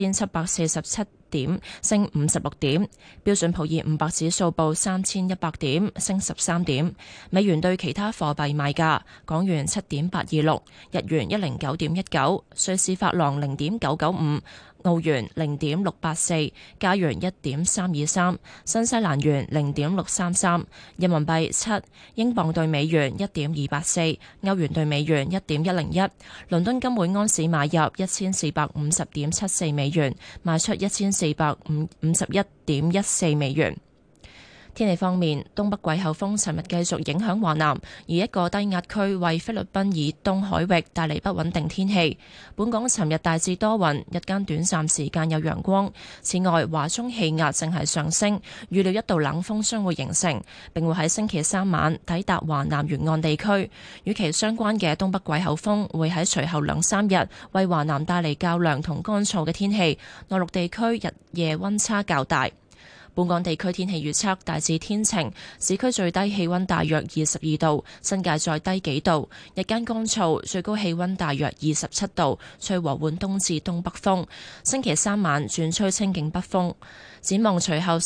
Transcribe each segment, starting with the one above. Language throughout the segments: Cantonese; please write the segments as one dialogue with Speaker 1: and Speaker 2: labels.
Speaker 1: 1747點，升56點。標準普爾500指數報3100點，升13點。美元對其他貨幣賣價：港元7.826，日元109.19，瑞士法郎0.995。澳元0.684，加元1.323，新西蘭元0.633，人民幣7，英鎊對美元1.284，歐元對美元1.101，倫敦金每安士買入1450.74美元，賣出1451.14美元。天氣方面，東北季候風尋日繼續影響華南，而一個低壓區為菲律賓以東海域帶嚟不穩定天氣。本港尋日大致多雲，日間短暫時間有陽光。此外，華中氣壓正係上升，預料一道冷鋒將會形成，並會喺星期三晚抵達華南沿岸地區。與其相關嘅東北季候風會喺隨後2-3日為華南帶嚟較涼同乾燥嘅天氣，內陸地區日夜溫差較大。本港地區天氣預測大致天晴，市區最低氣溫大約22度，新界再低幾度，日間乾燥，最高氣溫大約27度，吹和緩東至東北風。星期三晚轉吹清勁北風。展望隨後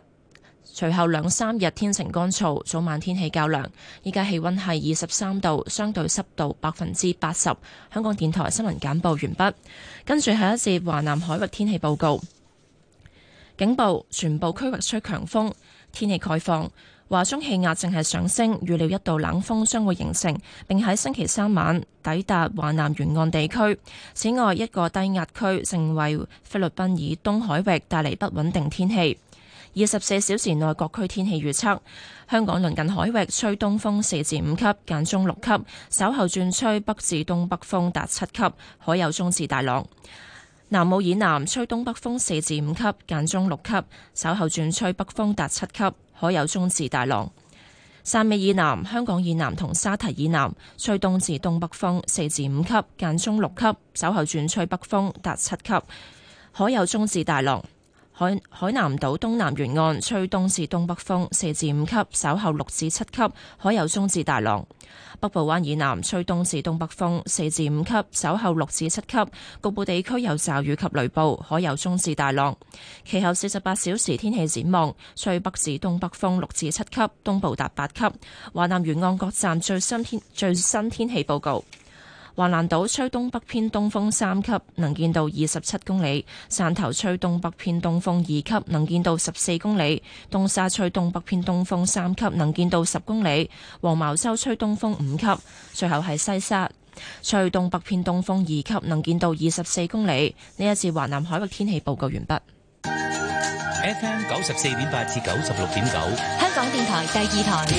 Speaker 1: 2-3日天晴乾燥，早晚天氣較涼。依家氣溫係23度，相對濕度80%。香港電台新聞簡報完畢，跟住下一節華南海域天氣報告。警報，全部區域吹強風，天氣概況。華中氣壓正係上升，預料一道冷鋒將會形成，並喺星期三晚抵達華南沿岸地區。此外，一個低壓區正為菲律賓以東海域帶嚟不穩定天氣。24小時內各區天氣預測：香港鄰近海域吹東風4至5級，間中6級，稍後轉吹北至東北風達7級，海有中至大浪。南澳以南吹東北風4至5級，間中6級，稍後轉吹北風達7級，海有中至大浪。汕尾以南、香港以南同沙堤以南吹東至東北風4至5級，間中6級，稍後轉吹北風達7級，海有中至大浪。海南島東南沿岸吹東至東北風4至5級，稍後6至7級，海有中至大浪。北部灣以南吹東至東北風4至5級，稍後6至7級，局部地區有驟雨及雷暴，海有中至大浪。其後48小時天氣展望，吹北至東北風6至7級，東部達8級。華南沿岸各站最新天氣報告。橫瀾島吹東北偏東風3級，能見度27公里；汕頭吹東北偏東風2級，能見度14公里；東沙吹東北偏東風3級，能見度10公里；黃茅洲吹東風5級，最後係西沙吹東北偏東風2級，能見度24公里。呢一次華南海域天氣報告完畢。
Speaker 2: FM 94.8至96.9，
Speaker 3: 香港電台第2台。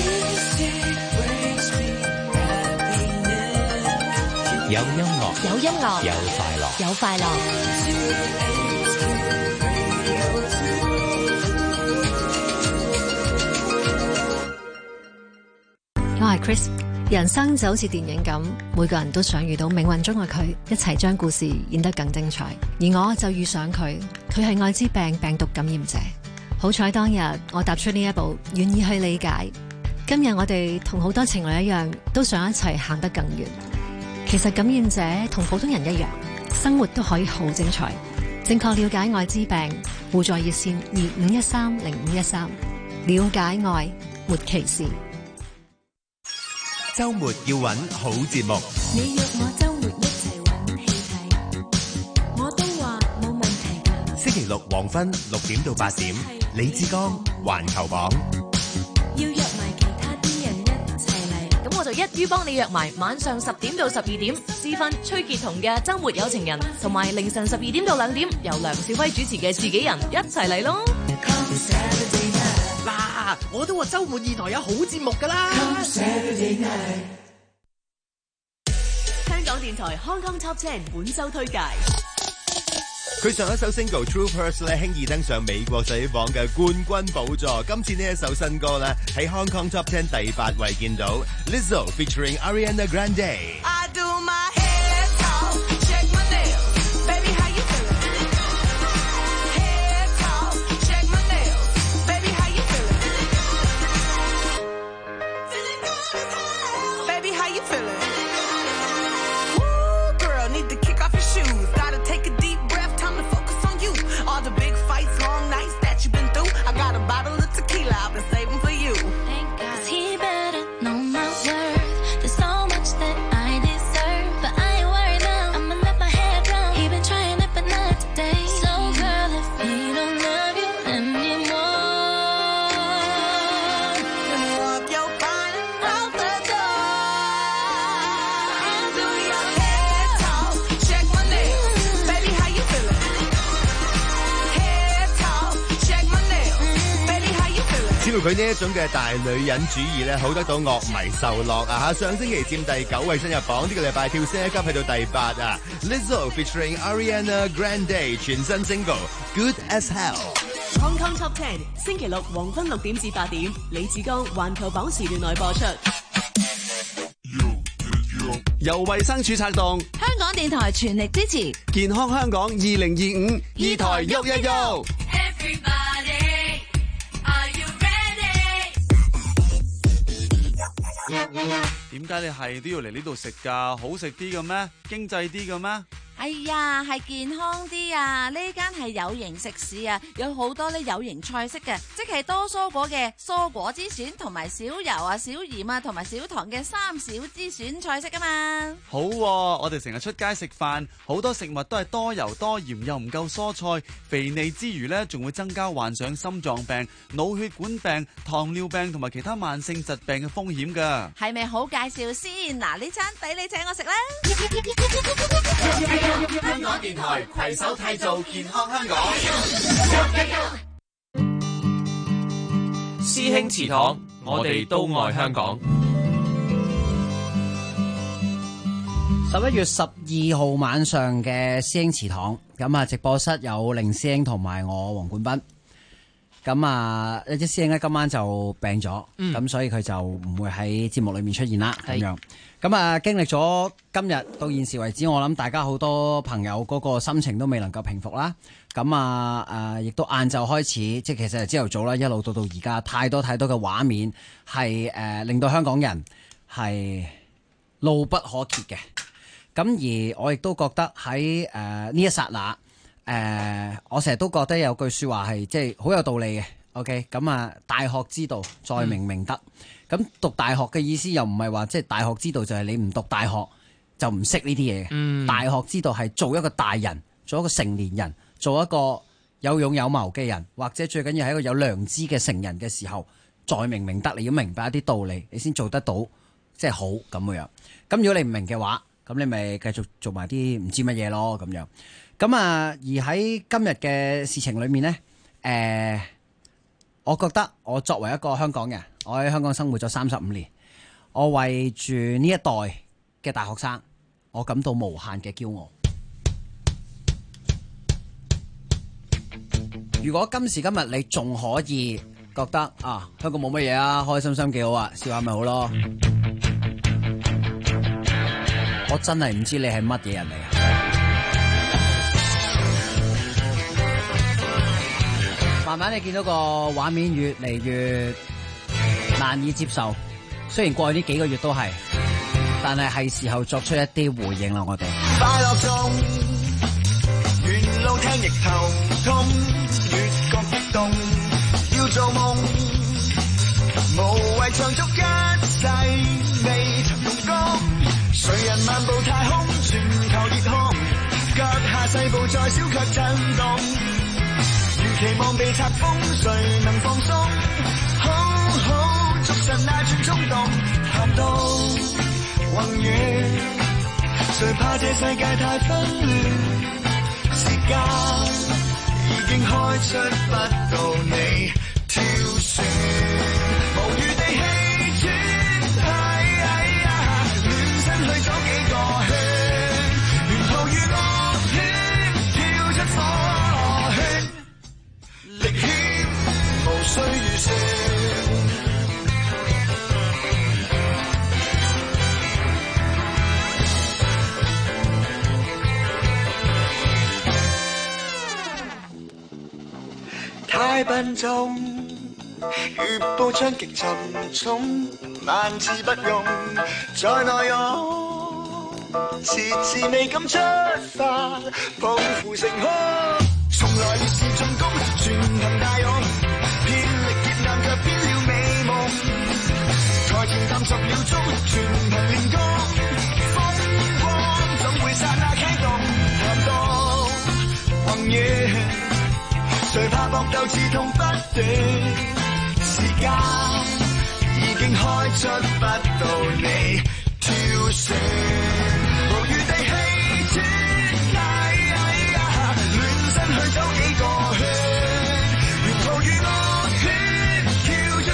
Speaker 2: 有音樂，
Speaker 3: 有音樂，
Speaker 2: 有快樂，
Speaker 3: 有快樂。我係 Chris， 人生就好似電影咁，每個人都想遇到命運中嘅佢，一齊將故事演得更精彩。而我就遇上佢，佢係愛滋病病毒感染者。好彩當日我踏出呢一步，願意去理解。今日我哋同好多情侶一樣，都想一齊行得更遠。其實感染者同普通人一樣，生活都可以好精彩。正確了解愛滋病，互助熱線25130513，了解愛，沒歧視。
Speaker 4: 周末要揾好節目，
Speaker 5: 你約我周末一齊揾戲睇，我都話冇問題㗎。
Speaker 4: 星期六黃昏6點到8點，李志剛環球榜。
Speaker 5: 要約埋其他啲人一齊嚟，
Speaker 6: 咁我就一於幫你約埋晚上10點到12點，私分崔潔彤嘅周末有情人，同埋凌晨12點到2點由梁少輝主持嘅自己人一齊嚟咯。
Speaker 7: 嗱，我都話周末2台有好節目噶啦。
Speaker 6: 香港電台 Hong Kong Top 10本周推介。
Speaker 4: 佢上一首 single True Hurts 咧輕易登上美國洗榜嘅冠軍寶座，今次呢一首新歌咧喺 Hong Kong Top 10第8位見到 Lizzo featuring Ariana Grande。I do my head talk, check my nails, baby how you feeling? Head talk, check my nails, baby how you feeling? Feeling good as hell, baby how you feeling? Woo, girl, need to kick off your shoes, gotta take a deep breath, time to focus on 知道佢呢一種嘅大女人主義咧，好得到樂迷受落啊！上星期佔第9位新入榜，呢個禮拜跳升一級去到第8啊 ！Lizzo featuring Ariana Grande 全新 single Good as Hell。Hong
Speaker 8: Kong Top 10星期六黃昏6點至8點，李志剛環球榜時段內播出。
Speaker 9: 由衛生署策動，
Speaker 6: 香港電台全力支持
Speaker 9: 健康香港2025二台喐一喐。點解你係都要嚟呢度食㗎？好食啲嘅咩？經濟啲嘅咩？
Speaker 10: 哎呀，係健康啲啊！呢間係有型食肆啊，有好多咧有型菜式嘅，即係多蔬果嘅蔬果之選，同埋少油啊、少鹽啊，同埋少糖嘅3少之選菜式啊嘛。
Speaker 9: 好喎，我哋成日出街食飯，好多食物都係多油多鹽，又唔夠蔬菜，肥膩之餘呢，仲會增加患上心臟病、腦血管病、糖尿病同埋其他慢性疾病嘅風險㗎。
Speaker 10: 係咪好介紹先？嗱，呢餐抵你請我食啦！
Speaker 11: 香港電台攜手締造健康香港。
Speaker 12: 師兄祠堂，我哋都愛香港。
Speaker 13: 11月12號晚上嘅師兄祠堂，咁啊直播室有凌師兄同埋我黃冠斌。咁啊，一隻師兄咧今晚就病咗，咁所以佢就唔會喺節目裏面出現啦。咁樣，咁啊經歷咗今日到現時為止，我諗大家好多朋友嗰個心情都未能夠平復啦。咁啊亦都晏晝開始，即係其實係朝頭早啦，一路到而家，太多嘅畫面係令到香港人係怒不可遏嘅。咁而我亦都覺得喺呢一剎那。我成日都覺得有句說話係即係好有道理嘅。OK， 咁啊，大學之道，在明明德。咁讀大學嘅意思又唔係話即係大學之道就係你唔讀大學就唔識呢啲嘢嘅。大學之道係做一個大人，做一個成年人，做一個有勇有謀嘅人，或者最緊要係一個有良知嘅成人嘅時候，在明明德，你要明白一啲道理，你先做得到即係好咁樣。咁如果你唔明嘅話，咁你咪繼續做埋啲唔知乜嘢咯咁樣。咁啊，而喺今日嘅事情裏面呢，我覺得我作為一個香港人，我喺香港生活咗35年，我為住呢一代嘅大學生，我感到無限嘅驕傲。如果今時今日你仲可以覺得啊，香港冇乜嘢啊，開開心心幾好啊，笑下咪好咯，我真係唔知你係乜嘢人嚟啊！慢慢你見到個畫面越嚟越難以接受，雖然過去呢幾個月都係，但係時候作出一啲回應啦，我哋。
Speaker 11: 快樂中，沿路聽亦頭痛，越覺激動，要做夢，無謂長足一世未曾用功，誰人漫步太空，全球熱空，腳下細步再小卻震動。期望被拆封，誰能放鬆？好好捉實那串衝動，談到宏遠，誰怕這世界太紛亂？時間已經開出不到你跳船，無語地氣喘，亂身去走幾個圈，沿途與惡圈跳出火圈。力險無需預算，太笨重，如步槍極沉重，萬字不用再內容，遲遲未敢出發，抱負成空。從來越是進攻，全憑大勇，遍力劫難卻變了美夢。台前站10秒鐘，全憑練功，風光總會剎那啟動。談到宏遠，誰怕搏鬥刺痛不斷？時間已經開出不到你跳船，無語地氣喘。去走幾個圈，沿途與惡圈跳出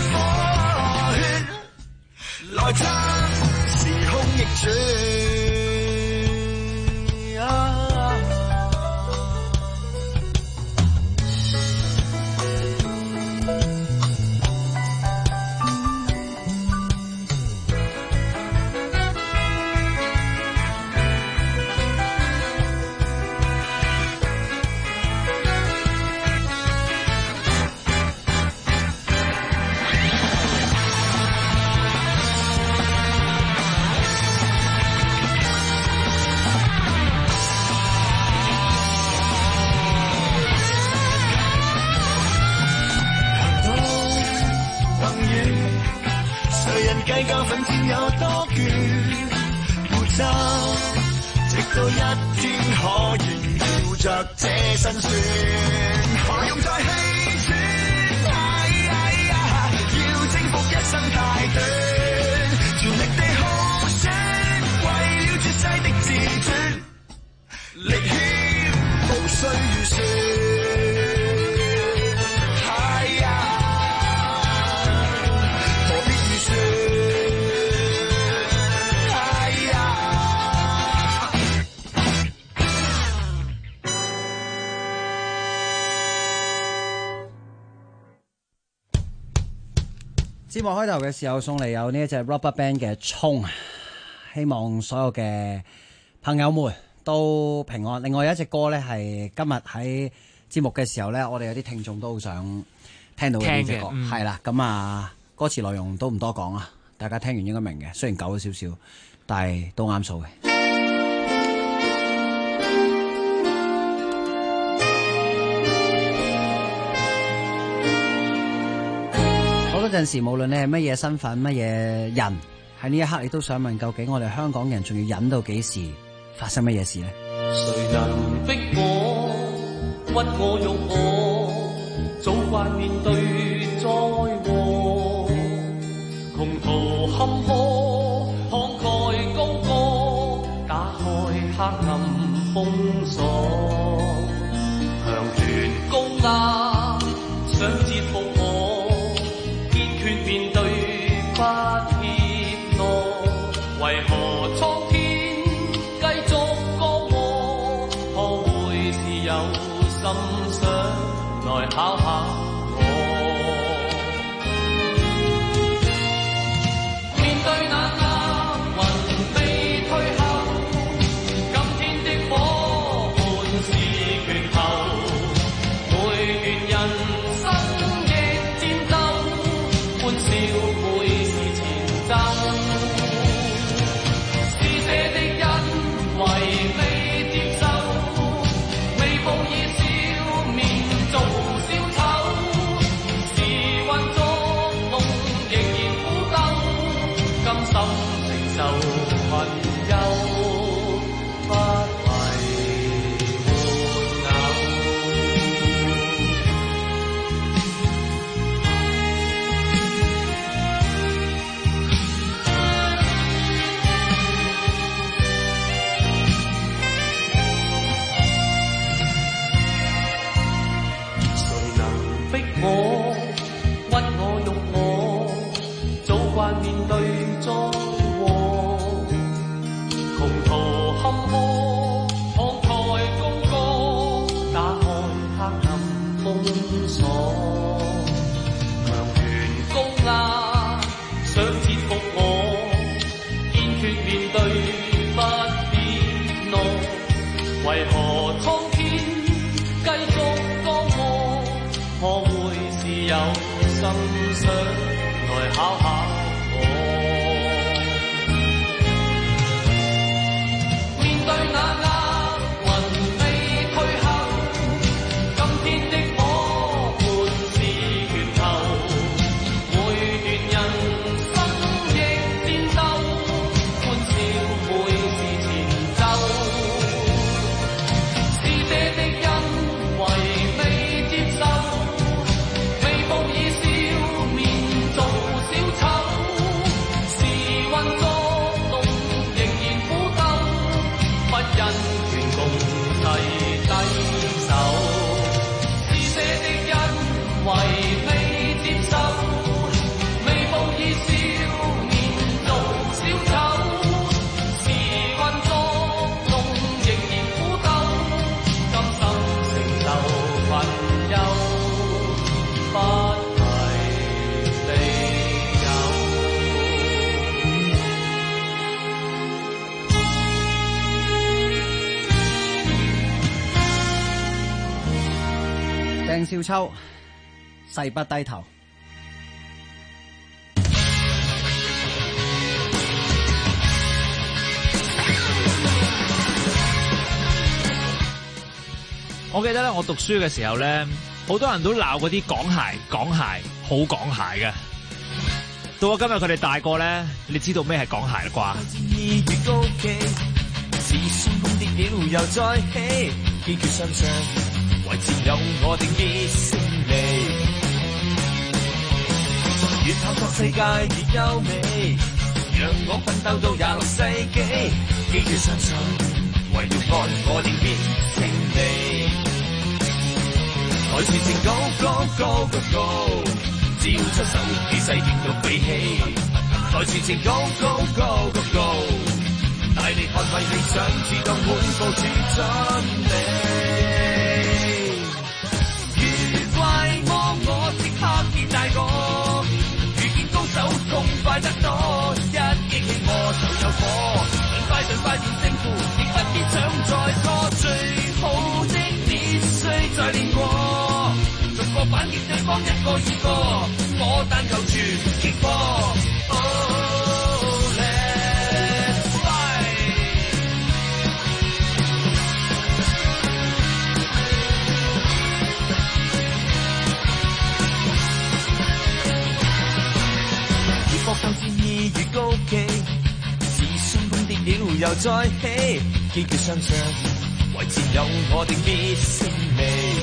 Speaker 11: 計較奮戰有多倦，負責直到一天可以搖着這辛酸，何用再氣喘？要征服一生太短，全力地耗損，為了絕世的自尊，力險無需預算。
Speaker 13: 節目開頭嘅時候送嚟有呢一隻 RubberBand 嘅衝，希望所有嘅朋友們都平安。另外有一隻歌呢，係今日喺節目嘅時候呢，我哋有啲聽眾都好想聽到嘅呢隻歌，係啦。咁啊，歌詞內容都唔多講啊，大家聽完應該明嘅。雖然舊咗少少，但係都啱數嘅。嗰陣時，無論你係乜嘢身份、乜嘢人，喺呢一刻你都想問：究竟我哋香港人仲要忍到幾時？發生乜嘢事呢？
Speaker 14: 誰能逼我、屈我、辱我，早慣面對災禍，窮途坎坷，慷慨高歌，打開黑暗封鎖，強權高壓想折服我。面對不怯懦，為何蒼天繼續降禍？可會是有心想來考下我？面對那厄運未退後，今天的夥伴是拳頭，每段人生歡笑會是前奏，是這的因為未接受，未報以笑面做小丑，時運作弄仍然苦鬥，甘心承受困憂，不為玩偶。我屈我辱我，早慣面對災禍，窮途坎坷，慷慨高歌，打開黑暗封鎖，強權高壓想折服我，堅決面對不變懦，為何蒼天繼續降禍？可會是有心想來考下我？面對那厄運未退後，今天的夥伴是拳頭，每段人生亦戰鬥，歡笑會是前奏，是這的因為未接受。報以笑面做小丑，
Speaker 13: 鄭少秋，誓不低頭。
Speaker 15: 我記得咧，我讀書嘅時候咧，好多人都鬧嗰啲港鞋好港鞋嘅。到咗今日佢哋大個咧，你知道咩係港鞋啦啩？
Speaker 14: 越探索世界越優美，讓我奮鬥到26世紀，記住相信，為了愛我定必勝利。台前程高高高高高，只要出手，氣勢勁到飛起。台前程高高高高高，大力捍衛理想，自動滿部署準備。如怪我即刻變大個。手痛快得多，一激起我就有火，盡快變勝負，亦不必想再拖，最好的必須再練過，逐個反擊對方一個二個，我但求全擊破。Oh, let's fight！ 越搏鬥戰意越高企，自信碰跌了又再起，堅決相信為戰友我定必勝利。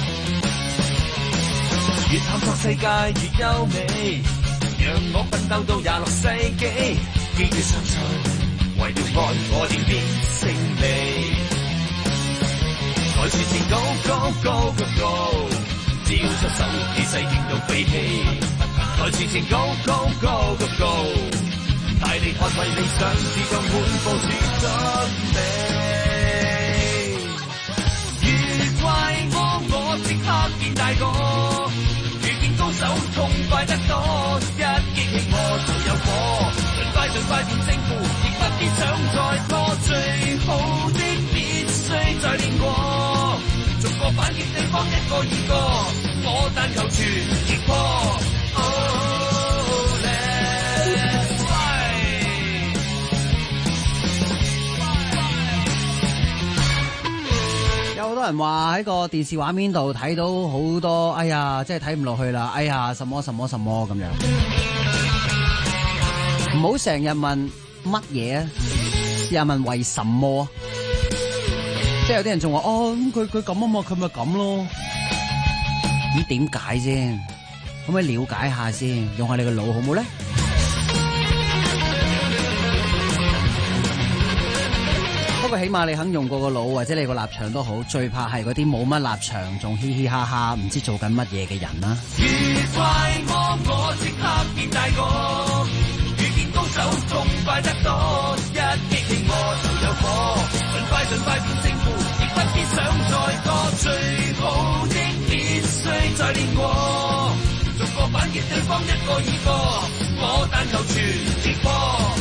Speaker 14: 越探索世界越優美，讓我奮鬥到26世紀，堅決相信為了愛我定必勝利。台前程高高高高高，只要出手氣勢勁到飛起。台前程高高高高高，大力捍衛理想，自動滿部署準備。如怪我即刻變大個，遇見高手痛快得多，一激起我就有火，盡快變勝負，亦不必想再拖，最好的必須再練過，逐個反擊對方一個二個，我但求全擊破。
Speaker 13: 有好多人話喺個電視畫面度睇到好多，哎呀，即係睇唔落去啦，哎呀，什麼什麼什麼咁樣。唔好成日問乜嘢啊，試下問為什麼。即係有啲人仲話哦，咁佢咁啊嘛，佢咪咁咯。咁點解先？可唔可以了解下先？用下你個腦好唔好咧？不過起碼你肯用過個腦，或者你個立場都好，最怕係嗰啲冇乜立場，仲嘻嘻哈哈，唔知做緊乜嘢嘅人啦。
Speaker 14: 如怪我即刻變大個，遇見高手痛快得多，一激起我就有火，盡快變勝負，亦不必想再多，最好的必須再練過，逐個反擊對方一個二個，我但求全擊破。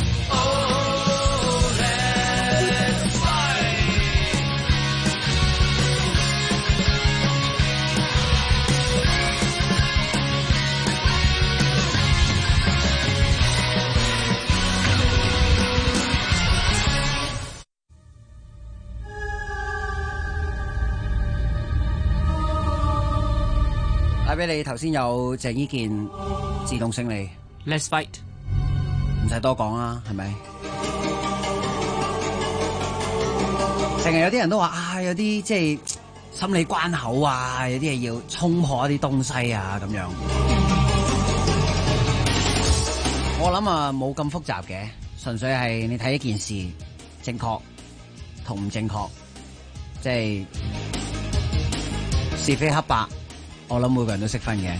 Speaker 13: 帶俾你頭先有鄭伊健自動勝利
Speaker 15: Let's fight，
Speaker 13: 唔使多講啦，係咪？成日有啲人都話啊，有啲即係心理關口啊，有啲嘢要衝破一啲東西啊，咁樣。我諗啊，冇咁複雜嘅，純粹係你睇一件事正確同唔正確，即係是非黑白。我諗每個人都識分嘅。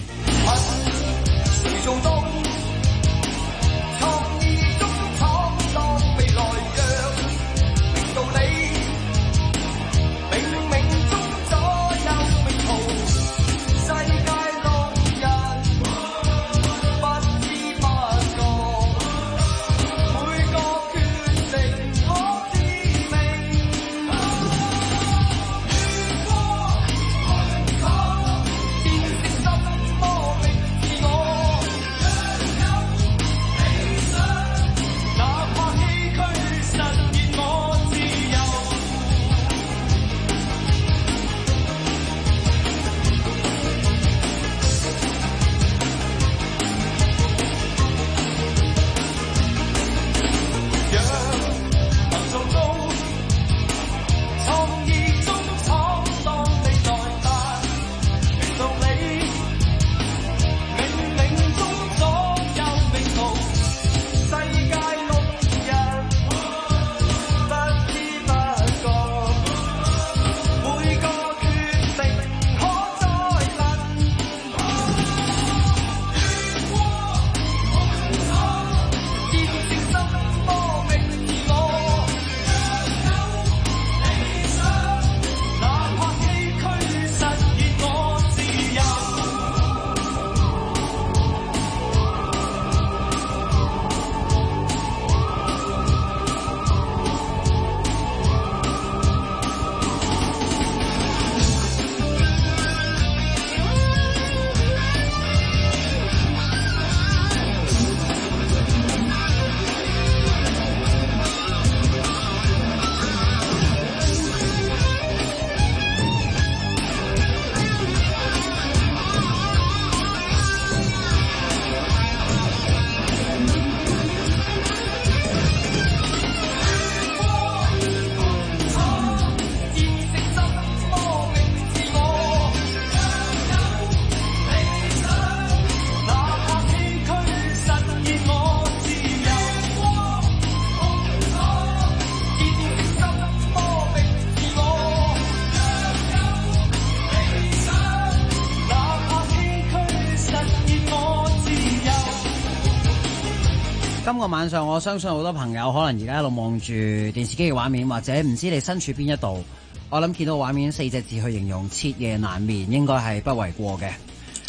Speaker 13: 今個晚上我相信好多朋友可能而家一路望住電視機嘅畫面，或者唔知你身處邊一度。我諗見到畫面4隻字去形容徹夜難眠，應該係不為過嘅。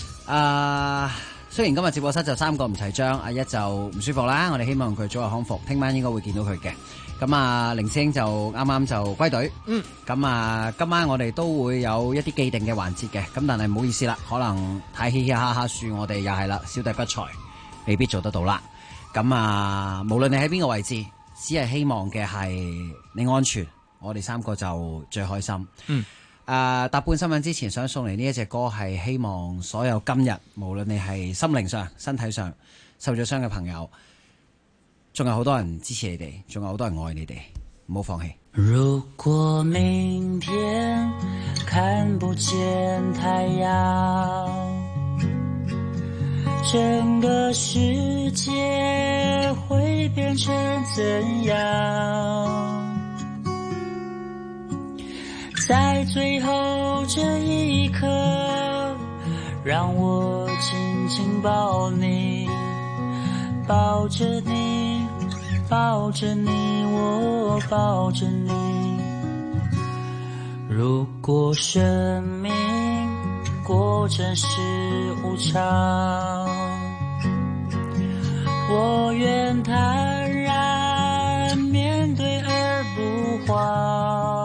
Speaker 13: 雖然今日直播室就3個唔齊張，阿一就唔舒服啦，我哋希望佢早日康復，聽晚應該會見到佢嘅。咁啊，凌師兄就啱啱就歸隊。咁啊，今晚我哋都會有一啲既定嘅環節嘅，咁但係唔好意思啦，可能太嘻嘻哈哈樹，我哋又係啦，小弟不才，未必做得到啦。咁啊，無論你喺邊個位置，只係希望嘅係你安全，我哋3個就最開心。搭半新聞之前想送嚟呢一隻歌，係希望所有今日無論你係心靈上、身體上受咗傷嘅朋友，仲有好多人支持你哋，仲有好多人愛你哋，唔好放棄。
Speaker 16: 如果明天看不見太陽，整個世界會變成怎樣？在最後這一刻，讓我緊緊抱你，抱着你，抱着你，我抱着你。如果生命過程是無常，我願坦然面對而不慌。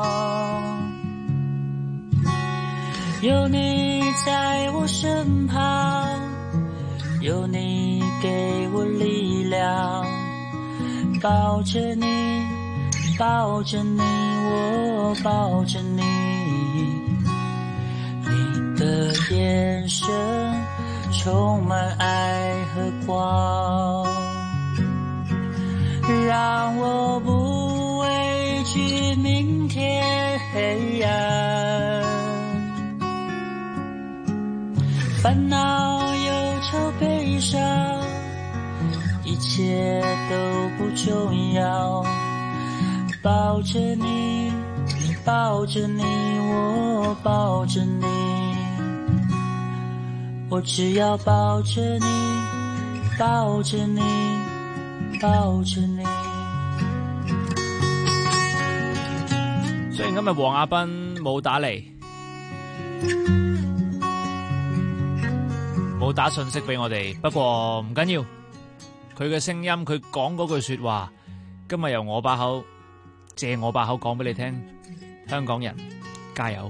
Speaker 16: 有你在我身旁，有你給我力量，抱着你，抱着你，我抱着你。你的眼神充滿愛和光，讓我不畏懼明天黑暗。煩惱、憂愁、悲傷，一切都不重要。抱着你，抱着你，我抱着你，我只要抱着你，抱着你，抱着你。
Speaker 15: 雖然今日黃亞斌冇打嚟，冇打信息俾我哋，不過唔緊要，佢嘅聲音，佢講嗰句說話，今日由我把口，借我把口講俾你聽，香港人加油！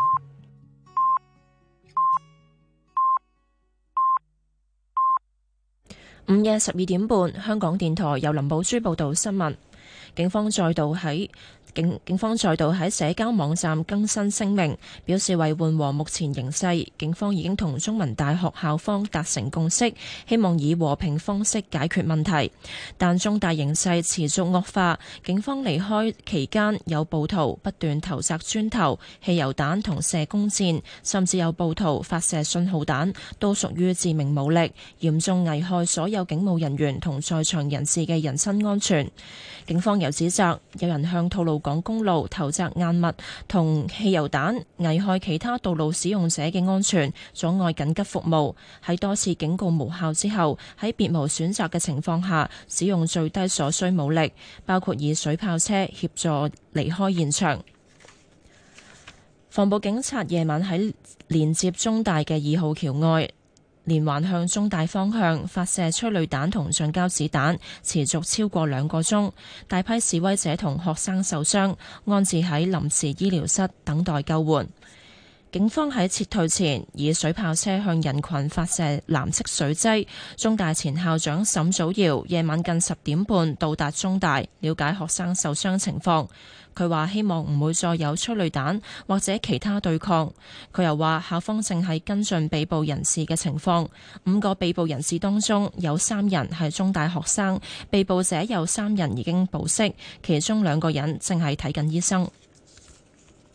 Speaker 1: 午夜12點半，香港電台由林寶珠報道新聞。警方再度喺社交網站更新聲明，表示為緩和目前形勢，警方已經同中文大學校方達成共識，希望以和平方式解決問題。但中大形勢持續惡化，警方離開期間有暴徒不斷投擲磚頭、汽油彈同射弓箭，甚至有暴徒發射信號彈，都屬於致命武力，嚴重危害所有警務人員同在場人士嘅人身安全。警方又指責有人向吐露港公路投擲硬物同汽油彈，危害其他道路使用者嘅安全，阻礙緊急服務。喺多次警告無效之後，喺別無選擇嘅情況下，使用最低所需武力，包括以水炮車協助離開現場。防暴警察夜晚喺連接中大嘅2號橋外，連環向中大方向發射催淚彈同橡膠子彈，持續超過2個鐘，大批示威者同學生受傷，安置喺臨時醫療室等待救援。警方喺撤退前以水炮車向人群發射藍色水劑。中大前校長沈祖堯夜晚近10點半到達中大，了解學生受傷情況。佢話希望唔會再有催淚彈或者其他對抗。佢又話校方正係跟進被捕人士嘅情況，5個被捕人士當中有3人係中大學生，被捕者有3人已經保釋，其中2個人正係睇緊醫生。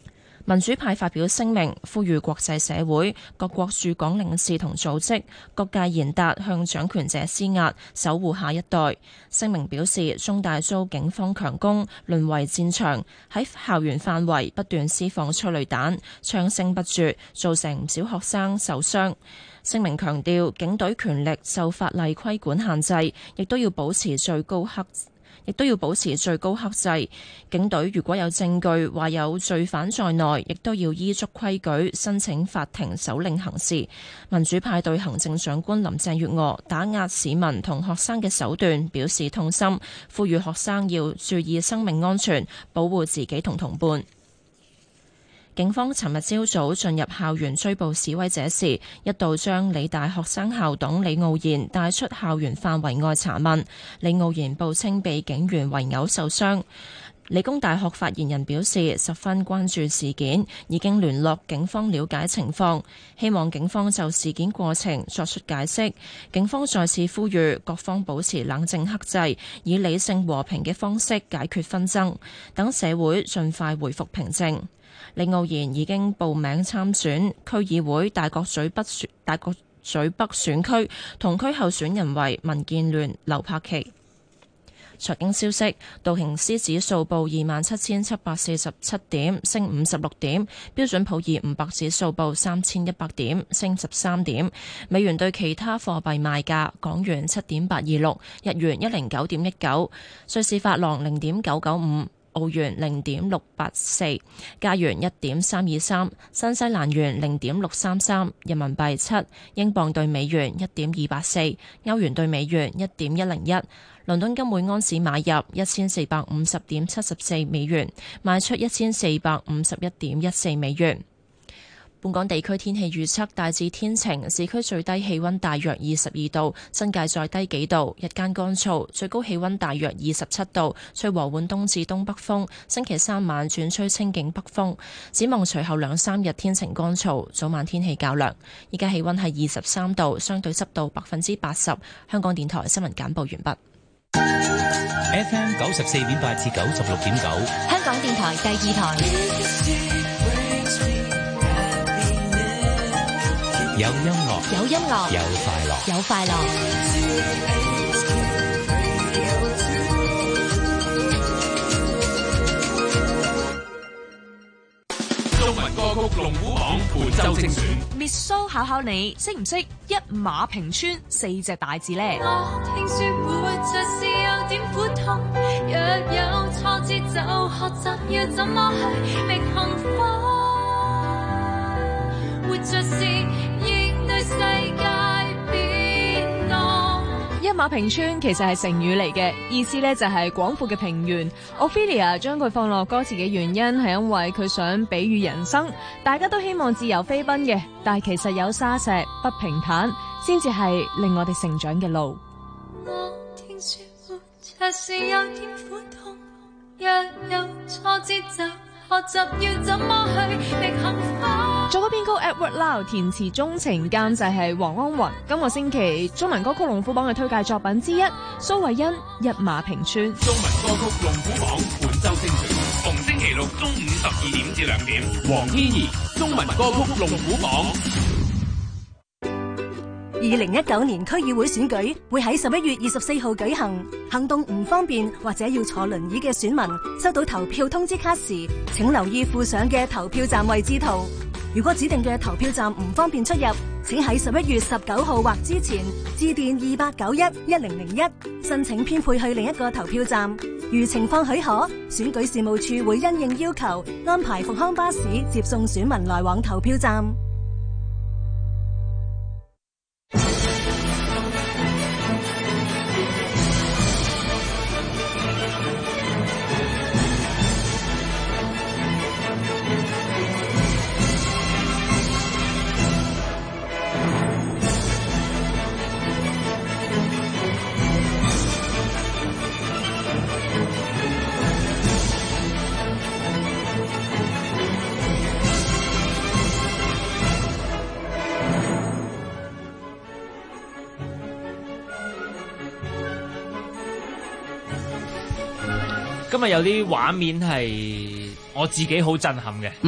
Speaker 1: 民主派發表聲明，呼籲國際社會、各國駐港領事同組織、各界賢達向掌權者施壓，守護下一代。聲明表示，中大遭警方強攻，淪為戰場，喺校園範圍不斷施放催淚彈，槍聲不絕，造成唔少學生受傷。聲明強調，警隊權力受法例規管限制，亦都要保持最高克制。警隊如果有證據話有罪犯在內，亦都要依足規矩申請法庭手令行事。民主派對行政長官林鄭月娥打壓市民同學生嘅手段表示痛心，呼籲學生要注意生命安全，保護自己同同伴。警方尋日朝早進入校園追捕示威者時，一度將理大學生校董李傲然帶出校園範圍外查問。李傲然報稱被警員圍毆受傷。理工大學發言人表示十分關注事件，已經聯絡警方了解情況，希望警方就事件過程作出解釋。警方再次呼籲各方保持冷靜克制，以理性和平嘅方式解決紛爭，等社會盡快回復平靜。李傲然已經報名參選區議會大角咀北選區，同區候選人為民建聯劉柏祺。財經消息，道瓊斯指數報27,747點，升56點；標準普爾500指數報3,100點，升13點。美元對其他貨幣賣價：港元7.826，日元109.19，瑞士法郎0.995。澳元0.684，加元1.323，新西蘭元0.633，人民幣7，英鎊對美元1.284，歐元對美元1.101。倫敦金每安士買入1450.74美元，賣出1451.14美元。本港地區天氣預測大致天晴，市區最低氣溫大約22度，新界再低幾度，日間乾燥，最高氣溫大約27度，吹和緩東至東北風。星期三晚轉吹清勁北風。展望隨後2-3日天晴乾燥，早晚天氣較涼。依家氣溫係23度，相對濕度80%。香港電台新聞簡報完畢。
Speaker 2: FM 94.8至96.9，
Speaker 6: 香港電台第2台。
Speaker 2: 有音樂，
Speaker 6: 有音樂，
Speaker 2: 有快樂，
Speaker 6: 有快樂。
Speaker 12: 中文歌曲龍虎榜本周精選。
Speaker 17: Miss So 考考你，識唔識一馬平川4隻大字呢？
Speaker 5: 我聽說活着是有點苦痛，若有挫折就學習要怎麼去覓幸福。活着是應對世界變動。
Speaker 17: 一馬平川其實係成語嚟嘅，意思呢就係廣闊嘅平原。Ophelia 將佢放落歌詞嘅原因係因為佢想比喻人生，大家都希望自由飛奔嘅，但係其實有沙石不平坦，先至係令我哋成長嘅路。
Speaker 5: 我聽說活着是有點苦痛，若有挫折就學習要怎麼去覓幸福。
Speaker 17: 作曲編曲 Edward Lau， 填詞鍾情，監製係黃安雲。今個星期中文歌曲龍虎榜嘅推介作品之一，蘇慧欣一馬平川。
Speaker 12: 中文歌曲龍虎榜本周精選，逢星期六中午12點至2點。黃天怡，中文歌曲龍虎榜。
Speaker 18: 2019年區議會選舉會喺11月24號舉行，行動唔方便或者要坐輪椅嘅選民收到投票通知卡時，請留意附上嘅投票站位置圖。如果指定嘅投票站唔方便出入，請喺11月19號或之前致電28911001申請編配去另一個投票站。如情況許可，選舉事務處會因應要求安排復康巴士接送選民來往投票站。
Speaker 15: 今日有啲畫面係我自己好震撼嘅，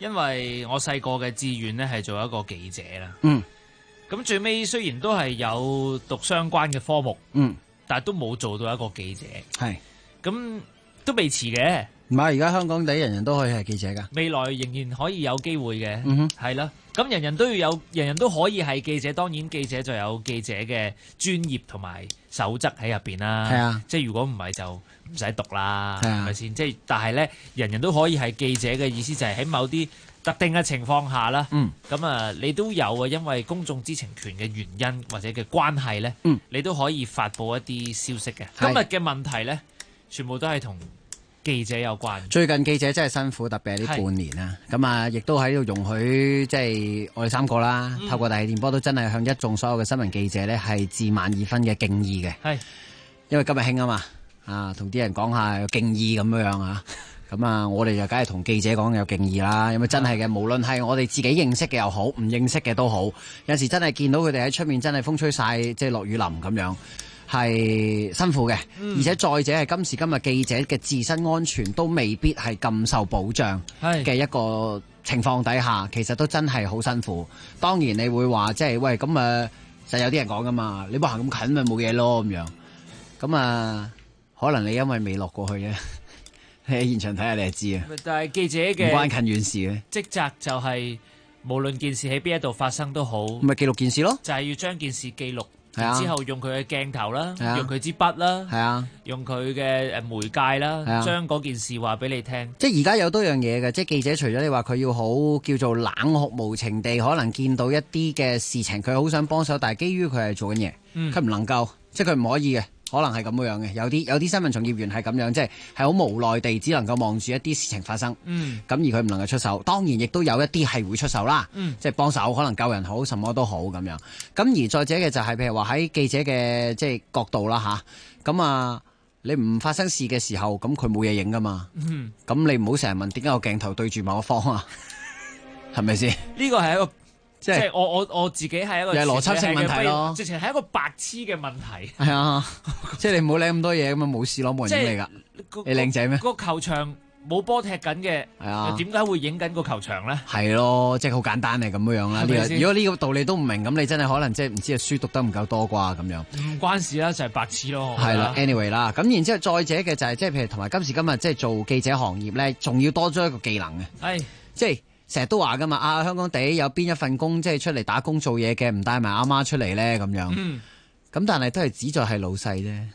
Speaker 15: 因為我細個嘅志願呢係做一個記者啦。咁最尾雖然都係有讀相關嘅科目，但係都冇做到一個記者。
Speaker 13: 係，
Speaker 15: 咁都未遲嘅。
Speaker 13: 唔係，而家香港地人人都可以係記者㗎。
Speaker 15: 未來仍然可以有機會嘅，係啦。咁人人都可以係記者，當然記者就有記者嘅專業同埋守則喺入邊啦。
Speaker 13: 係啊，
Speaker 15: 即係如果唔係就唔使讀啦，係咪先？即係但係咧，人人都可以係記者嘅意思就係喺某啲特定嘅情況下啦。咁啊，你都有啊，因為公眾知情權嘅原因或者嘅關係咧，你都可以發佈一啲消息嘅。今日嘅問題咧，全部都係同記者有關。
Speaker 13: 最近記者真係辛苦，特別係呢半年啦。咁啊，亦都喺度容許即係我哋三個啦，透過大氣電波都真係向一眾所有嘅新聞記者呢係致萬二分嘅敬意嘅。係，因為今日興啊嘛，同啲人講下有敬意咁樣啊。咁啊，我哋就梗係同記者講有敬意啦。因為真係嘅，無論係我哋自己認識嘅又好，唔認識嘅都好，有時真係見到佢哋喺出面真係風吹晒，即係落雨淋咁樣。係辛苦嘅，而且再者係今時今日記者嘅自身安全都未必係咁受保障嘅一個情況底下，其實都真係好辛苦。當然你會話即係喂咁就有啲人講噶嘛，你行咁近咪冇嘢咯咁樣。咁可能你因為未落過去啫，你喺現場睇下你就知啊。
Speaker 15: 但係記者嘅
Speaker 13: 唔關近遠事嘅
Speaker 15: 職責就係無論件事喺邊一度發生都好，
Speaker 13: 咪記錄件事咯，
Speaker 15: 就係要將件事記錄。
Speaker 13: 係啊，
Speaker 15: 之後用佢嘅鏡頭啦，用佢支筆啦，
Speaker 13: 係啊，
Speaker 15: 用佢嘅媒介啦，將嗰件事話俾你聽。
Speaker 13: 即係而家有多樣嘢嘅，即係記者除咗你話佢要好叫做冷酷無情地，可能見到一啲嘅事情，佢好想幫手，但係基於佢係做緊嘢，佢唔能夠，即係佢唔可以嘅。可能係咁樣嘅，有啲新聞從業員係咁樣，即係好無奈地只能夠望住一啲事情發生，咁而佢唔能夠出手。當然亦都有一啲係會出手啦，即係幫手，可能救人好，什麼都好咁樣。咁而再者嘅就係譬如話喺記者嘅即係角度啦吓，咁你唔發生事嘅時候，咁佢冇嘢影噶嘛，咁你唔好成日問點解個鏡頭對住某一方啊，係咪先？
Speaker 15: 呢個係一個。即係我自己係一個
Speaker 13: 又係邏輯性問題咯，
Speaker 15: 直情係一個白痴嘅問題。
Speaker 13: 係啊，即係你唔好理咁多嘢，咁啊冇事咯，冇人影你㗎。你靚仔咩？
Speaker 15: 個球場冇波踢緊嘅，係啊，點解會影緊個球場咧？
Speaker 13: 係咯，即係好簡單係咁樣啦。如果呢個道理都唔明，咁你真係可能即係唔知係書讀得唔夠多啩咁樣。
Speaker 15: 唔關事啦，就係白痴咯。
Speaker 13: 係啦 ，anyway 啦，咁然之後再者嘅就係即係譬如同埋今時今日即係做記者行業咧，仲要多咗一個技能嘅。係，即係。成日都話噶嘛，香港地有邊一份工即係出嚟打工做嘢嘅，唔帶埋阿媽出嚟咧咁樣。咁但係都係只在係老細啫，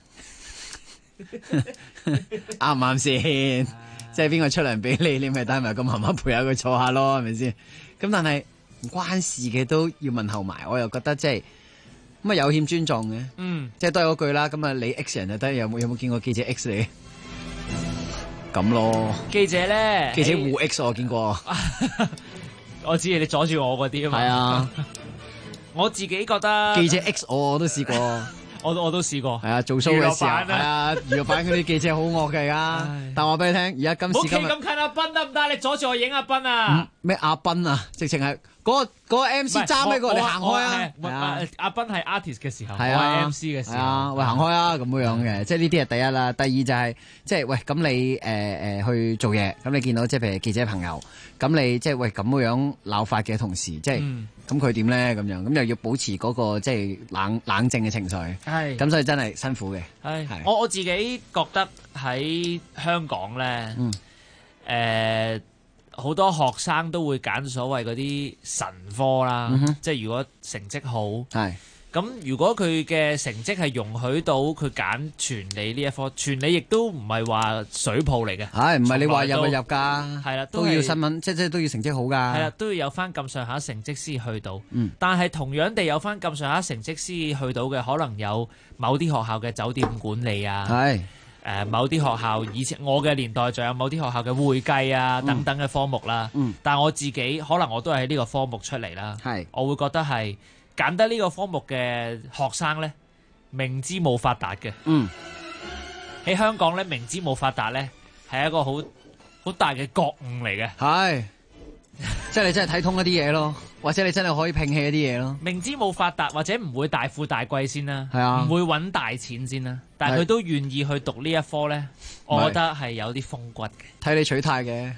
Speaker 13: 啱唔啱先？即係邊個出糧俾你，你咪帶埋個媽媽陪下佢坐下咯，係咪先？咁但係唔關事嘅都要問候埋，我又覺得即係咁有欠尊重嘅。即係都係嗰句啦。咁你 X 人就得，有冇見過記者 X 你？咁咯，
Speaker 15: 記者咧，
Speaker 13: 記者互 X 我見過，
Speaker 15: 我知你阻住我嗰啲啊嘛。
Speaker 13: 係啊，
Speaker 15: 我自己覺得
Speaker 13: 記者 X 我都試過，
Speaker 15: 我都試過。
Speaker 13: 係啊，做 show 嘅時候，係啊，娛樂版嗰啲記者好惡嘅而家。但我話俾你聽，而家今時今日，
Speaker 15: 冇企咁近阿斌得唔得？你阻住我影阿斌啊？
Speaker 13: 咩阿斌啊？直情係嗰個 MC 揸咩過嚟行開啊！
Speaker 15: 阿斌係 artist 嘅時候，我
Speaker 13: 係
Speaker 15: MC 嘅時候，
Speaker 13: 喂行開啊咁樣嘅，即係呢啲係第一啦。第二就係即係喂咁你去做嘢，咁你見到即係譬如記者朋友，咁你即係喂咁樣鬧法嘅同時，即係咁佢點咧咁樣，咁又要保持嗰個即係冷靜嘅情緒，係咁所以真係辛苦嘅。係
Speaker 15: 我自己覺得喺香港咧，好多學生都會揀所謂嗰啲神科啦，即係如果成績好，係咁如果佢嘅成績係容許到佢揀傳理呢一科，傳理亦都唔係話水泡嚟嘅，
Speaker 13: 係唔係你話入就入㗎？
Speaker 15: 係啦，
Speaker 13: 都要新聞，即係都要成績好㗎。
Speaker 15: 係啦，都要有翻咁上下成績先去到。但係同樣地有翻咁上下成績先去到嘅，可能有某啲學校嘅酒店管理啊。係。某啲學校以前我嘅年代仲有某啲學校嘅會計啊等等嘅科目啦，但係我自己可能我都係喺呢個科目出嚟啦，我會覺得係揀得呢個科目嘅學生呢，明知冇發達嘅，喺香港呢，明知冇發達呢，係一個好大嘅覺悟嚟嘅，係。
Speaker 13: 即係你真係睇通一啲嘢咯，或者你真係可以摒棄一啲嘢咯。
Speaker 15: 明知冇發達或者唔會大富大貴先啦，
Speaker 13: 係啊，
Speaker 15: 唔會揾大錢先啦，但係佢都願意去讀呢一科咧，我覺得係有啲風骨嘅。
Speaker 13: 睇你取態嘅，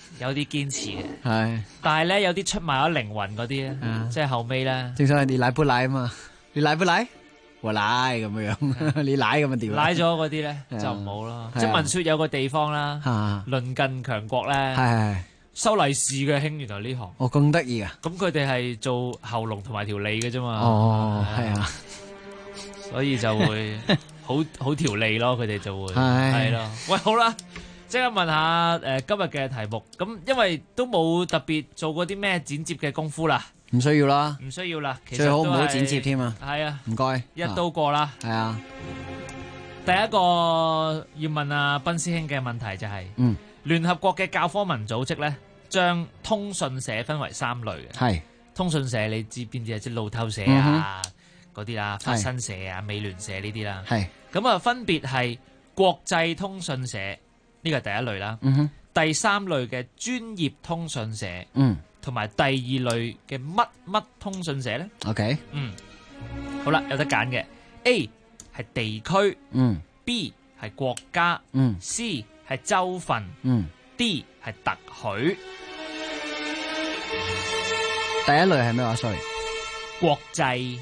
Speaker 15: 有啲堅持嘅，
Speaker 13: 係，
Speaker 15: 但係咧有啲出賣咗靈魂嗰啲咧，即係後尾咧，
Speaker 13: 正所謂你奶不奶啊嘛，你奶不奶？我奶咁樣，你奶咁啊點？
Speaker 15: 奶咗嗰啲咧就唔好咯。即係聞說有個地方啦，鄰近強國咧，
Speaker 13: 係
Speaker 15: 收利是嘅興原來呢行。
Speaker 13: 哦，咁得意啊！
Speaker 15: 咁佢哋係做喉嚨同埋條脷嘅啫嘛。
Speaker 13: 哦，係啊，
Speaker 15: 所以就會好條脷咯，佢哋就會係咯。喂，好啦。即刻問下今日嘅題目，咁因為都冇特別做過啲咩剪接嘅功夫啦，
Speaker 13: 唔需要啦，
Speaker 15: 唔需要啦，其實
Speaker 13: 最好唔好剪接添啊，
Speaker 15: 係啊，
Speaker 13: 唔該，
Speaker 15: 一刀過啦，
Speaker 13: 係啊。
Speaker 15: 第一個要問阿斌師兄嘅問題就係，聯合國嘅教科文組織咧，將通訊社分為3類嘅，
Speaker 13: 係
Speaker 15: 通訊社你知邊啲啊？即係路透社啊嗰啲啦，法新社啊、美聯社呢啲啦，
Speaker 13: 係
Speaker 15: 咁啊，分別係國際通訊社。呢個係第一類啦，第3類嘅專業通訊社，同埋第2類嘅乜通訊社咧
Speaker 13: ？OK，
Speaker 15: 好啦，有得揀嘅 A 係地區，B 係國家，C 係州份，D 係特許。
Speaker 13: 第一類係咩話 ？Sorry，
Speaker 15: 國際。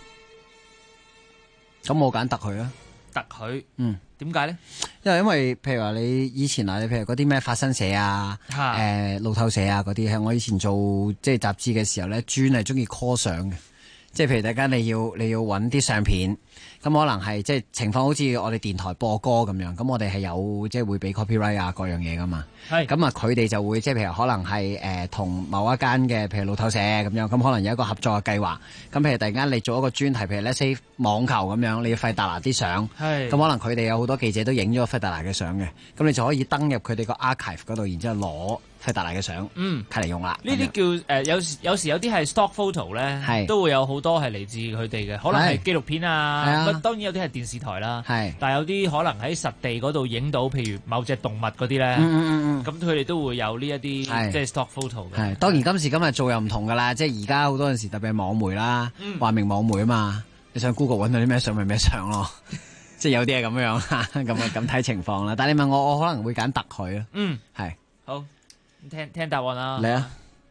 Speaker 13: 咁我揀特許啊。
Speaker 15: 特許。點解咧？
Speaker 13: 因為譬如話你以前啊，你譬如嗰啲咩法新社啊、路透社啊嗰啲，係我以前做即係雜誌嘅時候咧，專係中意 call 相嘅。即係譬如大家你要揾啲相片，咁可能係即係情況好似我哋電台播歌咁樣，咁我哋係有即係會俾 copyright 啊各樣嘢噶嘛。係咁啊，佢哋就會即係譬如可能係同某一間嘅譬如路透社咁樣，咁可能有一個合作嘅計劃。咁譬如突然間你做一個專題，譬如 let's say 網球咁樣，你要費達拿啲相，咁可能佢哋有好多記者都影咗費達拿嘅相嘅，咁你就可以登入佢哋個 archive 嗰度，然之後攞費達拿嘅相，睇嚟用啦。
Speaker 15: 呢啲叫有時有啲係 stock photo 咧，都會有好多係嚟自佢哋嘅，可能係紀錄片啊。當然有啲係電視台啦，但係有啲可能喺實地嗰度影到，譬如某隻動物嗰啲咧，咁佢哋都會有呢一啲即係 stock photo 嘅。
Speaker 13: 當然今時今日做又唔同噶啦，即係而家好多陣時特別係網媒啦，話明網媒啊嘛，你上 Google 揾到啲咩相咪咩相咯，即係有啲係咁樣咁睇情況啦。但係你問我可能會揀特許啊。係
Speaker 15: 好。聽答案啦，
Speaker 13: 嚟啊！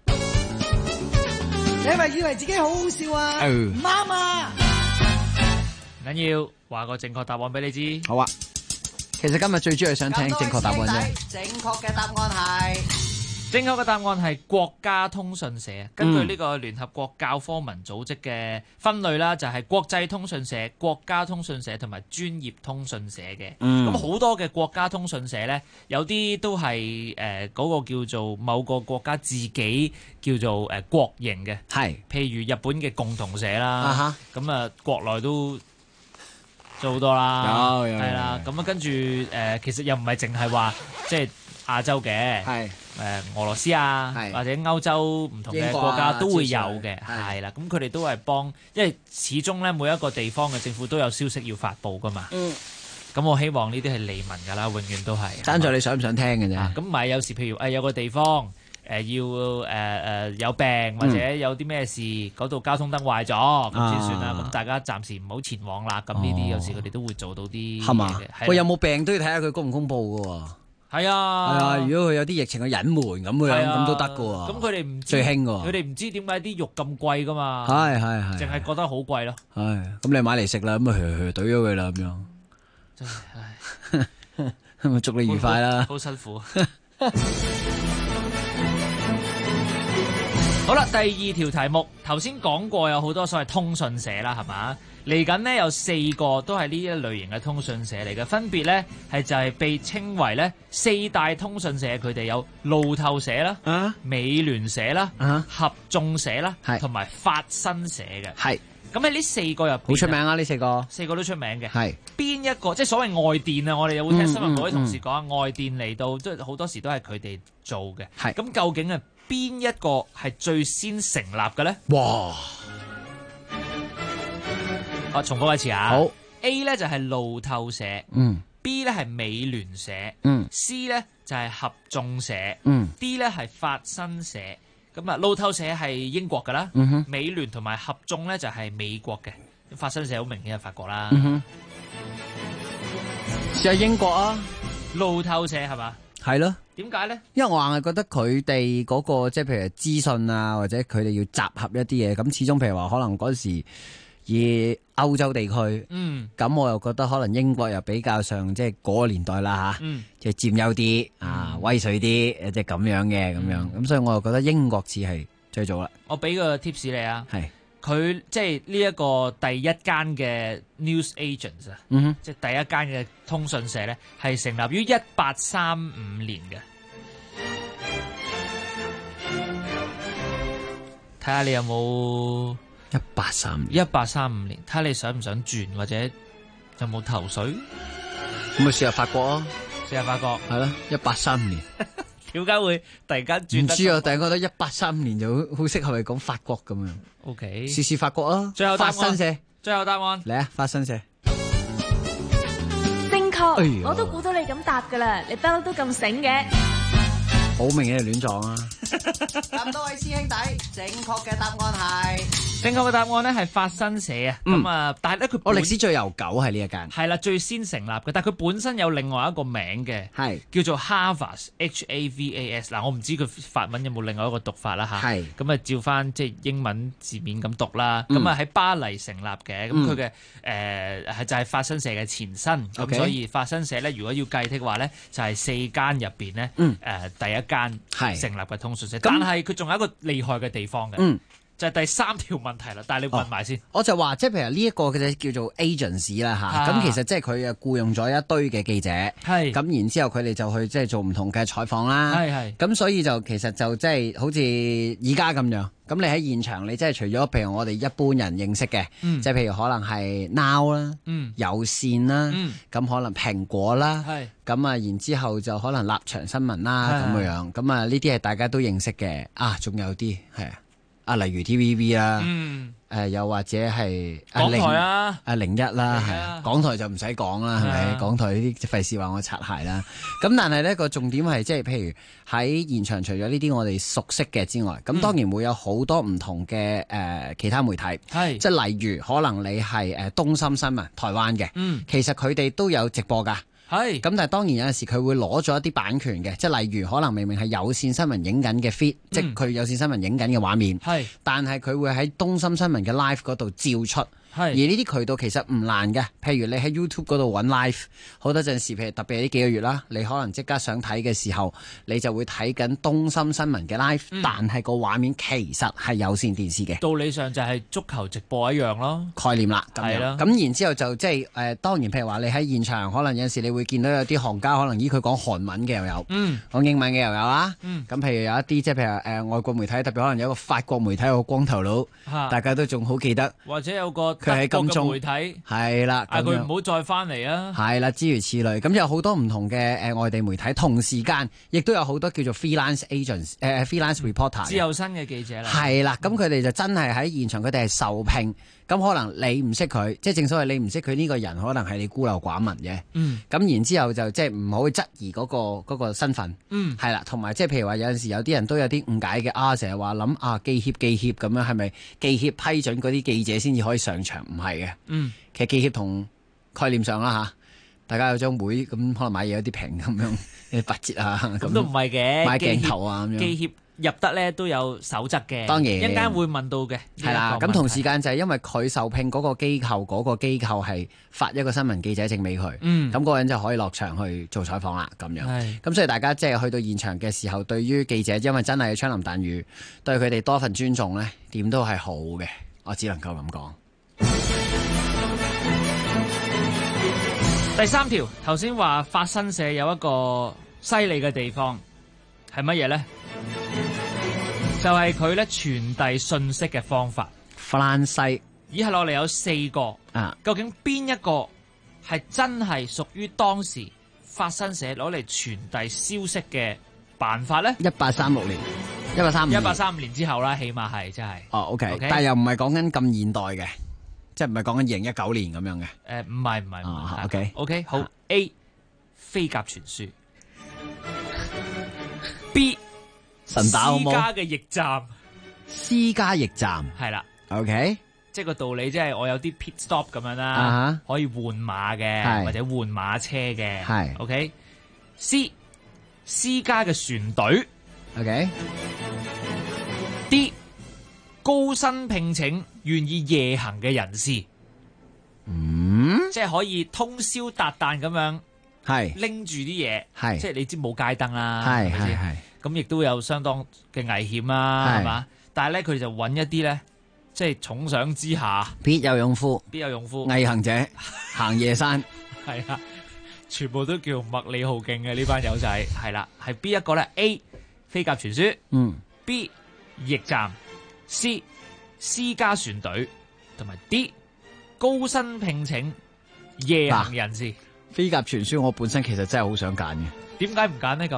Speaker 7: 你係咪以為自己好好笑啊？唔啱啊！
Speaker 15: 唔緊要，話個正確答案俾你知。
Speaker 13: 好啊，其實今日最主要係想聽正確答案啫。
Speaker 7: 正確嘅答案係。
Speaker 15: 正確嘅答案係國家通訊社。根據呢個聯合國教科文組織嘅分類啦，就係國際通訊社、國家通訊社同埋專業通訊社嘅。咁好多嘅國家通訊社呢，有啲都係嗰個叫做某個國家自己叫做國營嘅。係，譬如日本嘅共同社啦。咁啊，國內都做好多啦。有係啦。咁啊，跟住其實又唔係淨係話即係亞洲嘅。係。俄羅斯啊，或者歐洲唔同嘅國家都會有嘅，係啦。咁佢哋都係幫，因為始終咧每一個地方嘅政府都有消息要發佈噶嘛。咁我希望呢啲係利民噶啦，永遠都係。
Speaker 13: 單在你想唔想聽嘅啫。
Speaker 15: 咁唔係有時譬如有個地方要有病或者有啲咩事，嗰度交通燈壞咗，咁先算啦。咁大家暫時唔好前往啦。咁呢啲有時佢哋都會做到啲嘢嘅。
Speaker 13: 喂，有冇病都要睇下佢公唔公佈噶喎。
Speaker 15: 係啊，
Speaker 13: 係啊！如果佢有啲疫情嘅隱瞞咁樣，咁都得噶喎。
Speaker 15: 咁佢哋唔
Speaker 13: 最興喎，
Speaker 15: 佢哋唔知點解啲肉咁貴噶嘛。
Speaker 13: 係，
Speaker 15: 淨係覺得好貴咯。
Speaker 13: 係，咁你買嚟食啦，咁啊懟咗佢啦，咁樣。
Speaker 15: 真係，
Speaker 13: 咁祝你愉快啦。
Speaker 15: 好辛苦。好啦，第2條題目，頭先講過有好多所謂通訊社啦，係嘛？嚟緊呢有4個都係呢一類型嘅通訊社嚟嘅，分別呢就係被稱為呢4大通訊社，佢哋有路透社啦、美聯社啦、合眾社啦，同埋法新社嘅。係。咁喺呢4個入邊，
Speaker 13: 好出名啊！呢4個
Speaker 15: ，4個都出名嘅。
Speaker 13: 係。
Speaker 15: 邊一個即係所謂外電啊？我哋又會聽新聞嗰啲同事講啊，外電嚟到即係好多時都係佢哋做嘅。係。咁究竟係邊一個係最先成立嘅呢？
Speaker 13: 哇！
Speaker 15: 重複一次啊！
Speaker 13: 好
Speaker 15: A 咧就係路透社，B 咧係美聯社，C 咧就係合眾社，D 咧係法新社。咁啊，路透社係英國噶啦，美聯同埋合眾咧就係美國嘅，法新社好明顯係法國啦。
Speaker 13: 試下英國啊，
Speaker 15: 路透社係嘛？
Speaker 13: 係咯。
Speaker 15: 點解咧？
Speaker 13: 因為我硬係覺得佢哋嗰個即係譬如資訊啊，或者佢哋要集合一啲嘢，咁始終譬如話可能嗰時以歐洲地區，咁我又覺得可能英國又比較上即係嗰個年代啦吓，即係佔優啲啊，威水啲，即係咁樣嘅咁樣，咁所以我又覺得英國似係最早啦。
Speaker 15: 我俾個 tips 你啊，
Speaker 13: 係
Speaker 15: 佢即係呢一個第一間嘅 news agents 啊，即係第一間嘅通訊社咧，係成立於1835年嘅。睇下你有冇1835年，睇下你想唔想轉，或者有冇頭緒？
Speaker 13: 咁咪試下法國啊！
Speaker 15: 試下法國
Speaker 13: 係咯，1835年。
Speaker 15: 點解會突然間轉？
Speaker 13: 唔知啊，但係覺得1835年就好適合你講法國咁樣。
Speaker 15: OK，
Speaker 13: 試法國啊！
Speaker 15: 最後答案，
Speaker 13: 法新社，
Speaker 15: 最後答案
Speaker 13: 嚟啊！法新社
Speaker 17: 正確，我都估到你咁答噶啦，你不嬲都咁醒嘅。
Speaker 13: 好明顯係亂撞啊！
Speaker 7: 咁多位師兄弟，正確嘅答案係
Speaker 15: 正確嘅答案咧係法新社啊！咁啊，但係咧佢
Speaker 13: 我歷史最悠久係呢一間，
Speaker 15: 係啦，最先成立嘅，但係佢本身有另外一個名嘅，係叫做 Havas HAVAS。嗱，我唔知佢法文有冇另外一個讀法啦嚇。係咁啊，照翻即係英文字面咁讀啦。咁啊喺巴黎成立嘅，咁佢嘅係就係法新社嘅前身。咁所以法新社咧，如果要計的話咧，就係4間入邊咧第一間成立嘅通訊社，但係佢仲有一個厲害嘅地方嘅，就係第3條問題啦。但係你問埋先，
Speaker 13: 我就話即係譬如呢一個嘅叫做 agency 啦嚇，咁其實即係佢啊僱用咗一堆嘅記者，係咁然之後佢哋就去即係做唔同嘅採訪啦，係咁所以就其實就即係好似而家咁樣，咁你喺現場你即係除咗譬如我哋一般人認識嘅，即係譬如可能係 Now 啦，有線啦，咁可能蘋果啦，係咁啊，然之後就可能立場新聞啦咁樣，咁啊呢啲係大家都認識嘅啊，仲有啲係啊，例如 TVB 啦，又或者係
Speaker 15: 港台啊
Speaker 13: 01啦，係港台就唔使講啦，係咪？港台呢啲費事話我擦鞋啦。咁但係呢個重點係即係譬如喺現場除咗呢啲我哋熟悉嘅之外，咁當然會有好多唔同嘅其他媒體，即係例如可能你係東森新聞台灣嘅，其實佢哋都有直播㗎。係咁，但係當然有陣時佢會攞咗一啲版權嘅，即係例如可能明明係有線新聞影緊嘅 feed，即係佢有線新聞影緊嘅畫面，但係佢會喺東森新聞嘅 live 嗰度照出。而呢啲渠道其實唔難嘅，譬如你喺 YouTube 嗰度揾 live， 好多陣時譬如特別係呢幾個月啦，你可能即刻想睇嘅時候，你就會睇緊東森新聞嘅 live，但係個畫面其實係有線電視嘅。道
Speaker 15: 理上就係足球直播一樣咯，
Speaker 13: 概念啦，係啦。咁然之後就即係當然譬如話你喺現場，可能有陣時你會見到有啲行家可能佢講韓文嘅又有，講英文嘅又有啦。咁譬如有一啲即係譬如外國媒體，特別可能有一個法國媒體有個光頭佬，大家都仲好記得，
Speaker 15: 或者有個
Speaker 13: 佢喺金鐘
Speaker 15: 媒體
Speaker 13: 係啦，
Speaker 15: 嗌佢唔好再翻嚟啊！
Speaker 13: 係啦，諸如此類，咁有好多唔同嘅外地媒體，同時間亦都有好多叫做 freelance agents freelance reporter
Speaker 15: 自由身嘅記者啦。
Speaker 13: 係啦，咁佢哋就真係喺現場，佢哋係受聘。咁可能你唔識佢，即係正所謂你唔識佢呢個人，可能係你孤陋寡聞嘅。咁然之後就即係唔好去質疑嗰個身份。係啦，同埋即係譬如話有陣時有啲人都有啲誤解嘅成日話諗記協咁樣係咪記協批准嗰啲記者先至可以上場？唔係嘅。其實記協同概念上啦嚇，大家有張會咁可能買嘢有啲平咁樣，8折啊咁
Speaker 15: 都唔係嘅，
Speaker 13: 買鏡頭啊咁樣。
Speaker 15: 記協入得咧都有守則嘅，
Speaker 13: 當然
Speaker 15: 一陣間會問到嘅。
Speaker 13: 係啦，咁同時間就係因為佢受聘嗰個機構係發一個新聞記者證俾佢，咁嗰個人就可以落場去做採訪啦咁樣。咁所以大家即係去到現場嘅時候，對於記者因為真係槍林彈雨，對佢哋多份尊重咧，點都係好嘅。我只能夠咁講。
Speaker 15: 第3條，頭先話法新社有一個犀利嘅地方係乜嘢咧？就係佢咧傳遞信息嘅方法。
Speaker 13: 法蘭西
Speaker 15: 以下落嚟有4個，究竟邊一個係真係屬於當時法新社攞嚟傳遞消息嘅辦法咧
Speaker 13: ？1836年
Speaker 15: ，1835年之後啦，起碼係真係。
Speaker 13: OK， 但係又唔係講緊咁現代嘅，即係唔係講緊2019年咁樣嘅。
Speaker 15: 唔係。OK， 好。A 飛鴿傳書。B
Speaker 13: 神打好冇？
Speaker 15: 私家譯站係啦。
Speaker 13: OK，
Speaker 15: 即係個道理，即係我有啲 pit stop 咁樣啦，可以換馬嘅，或者換馬車嘅。係 OK。C 私家嘅船隊
Speaker 13: ，OK。
Speaker 15: D 高薪聘請願意夜行嘅人士，即係可以通宵達旦咁樣
Speaker 13: 係
Speaker 15: 拎住啲嘢，
Speaker 13: 係
Speaker 15: 即係你知冇街燈啦，
Speaker 13: 係
Speaker 15: 咪先
Speaker 13: 係
Speaker 15: 咁亦都有相當嘅危險啦，
Speaker 13: 係
Speaker 15: 係嘛？但係咧佢哋就揾一啲咧，即係重賞之下
Speaker 13: 必有勇夫，
Speaker 15: 必有勇夫，
Speaker 13: 毅行者行夜山，
Speaker 15: 係啊，全部都叫麥理浩徑嘅呢班友仔，係啦，係邊一個咧 ？A 飛鴿傳書，B 驛站，C 私家船隊，同埋 D 高薪聘請夜行人士。
Speaker 13: 飛鴿傳書我本身其實真係好想揀嘅，
Speaker 15: 點解唔揀呢？咁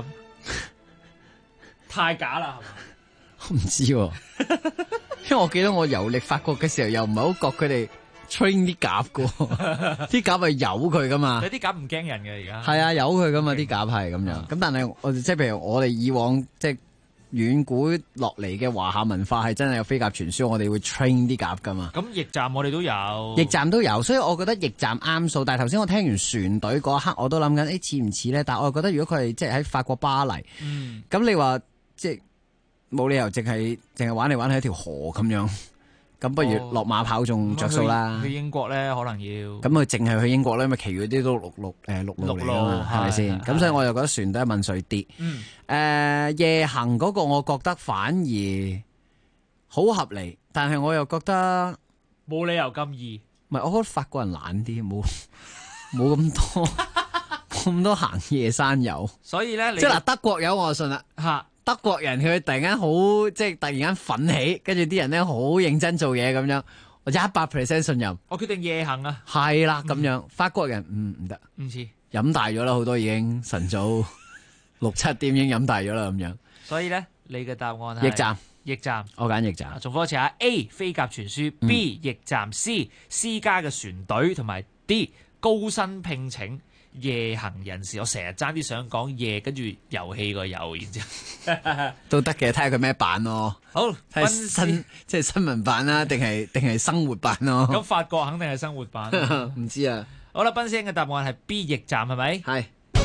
Speaker 15: 太假啦，係嘛？
Speaker 13: 我唔知喎，因為我記得我遊歷法國嘅時候，又唔係好覺佢哋 train 啲鴿噶，啲鴿係由佢噶嘛。
Speaker 15: 有啲鴿唔驚人嘅而家。
Speaker 13: 係啊，由佢噶嘛，啲鴿係咁樣。咁但係我哋即係譬如我哋以往即係遠古落嚟嘅華夏文化係真係有飛鴿傳書，我哋會 train 啲鴿噶嘛。
Speaker 15: 咁驛站我哋都有，
Speaker 13: 驛站都有，所以我覺得驛站啱數。但係頭先我聽完船隊嗰一刻，我都諗緊，似唔似咧？但係我又覺得如果佢係即係喺法國巴黎，咁你話即係冇理由淨係玩嚟玩去一條河咁樣，咁不如落馬跑仲着數啦。
Speaker 15: 去英國咧可能要，
Speaker 13: 咁佢淨係去英國咧，因為其餘啲都陸路嚟噶嘛，係咪先？咁所以我又覺得船都係問水啲。夜行嗰個我覺得反而好合理，但係我又覺得
Speaker 15: 冇理由咁易。
Speaker 13: 唔係，我覺得法國人懶啲，冇咁多行夜山友。
Speaker 15: 所以咧，
Speaker 13: 即係嗱，德國友我就信啦嚇。德國人佢突然間好即係突然間奮起，跟住啲人咧好認真做嘢咁樣，我就100% 信任。
Speaker 15: 我決定夜行啊！
Speaker 13: 係啦咁樣，法國人唔得，
Speaker 15: 唔似
Speaker 13: 飲大咗啦，好多已經晨早6、7點已經飲大咗啦咁樣。
Speaker 15: 所以咧，你嘅答案係驛站，
Speaker 13: 我揀驛站。
Speaker 15: 重複一次啊 ：A 飛鴿傳書，B 驛站，C 私家嘅船隊，同埋 D 高薪聘請夜行人士。我成日爭啲想講夜，跟住遊戲個遊，然之後
Speaker 13: 都得嘅，睇下佢咩版咯。
Speaker 15: 好，
Speaker 13: 睇即係新聞版啦，定係生活版咯。
Speaker 15: 咁法國肯定係生活版，
Speaker 13: 唔知啊。
Speaker 15: 好啦，賓師兄嘅答案係 B 驛站，係咪？
Speaker 13: 係。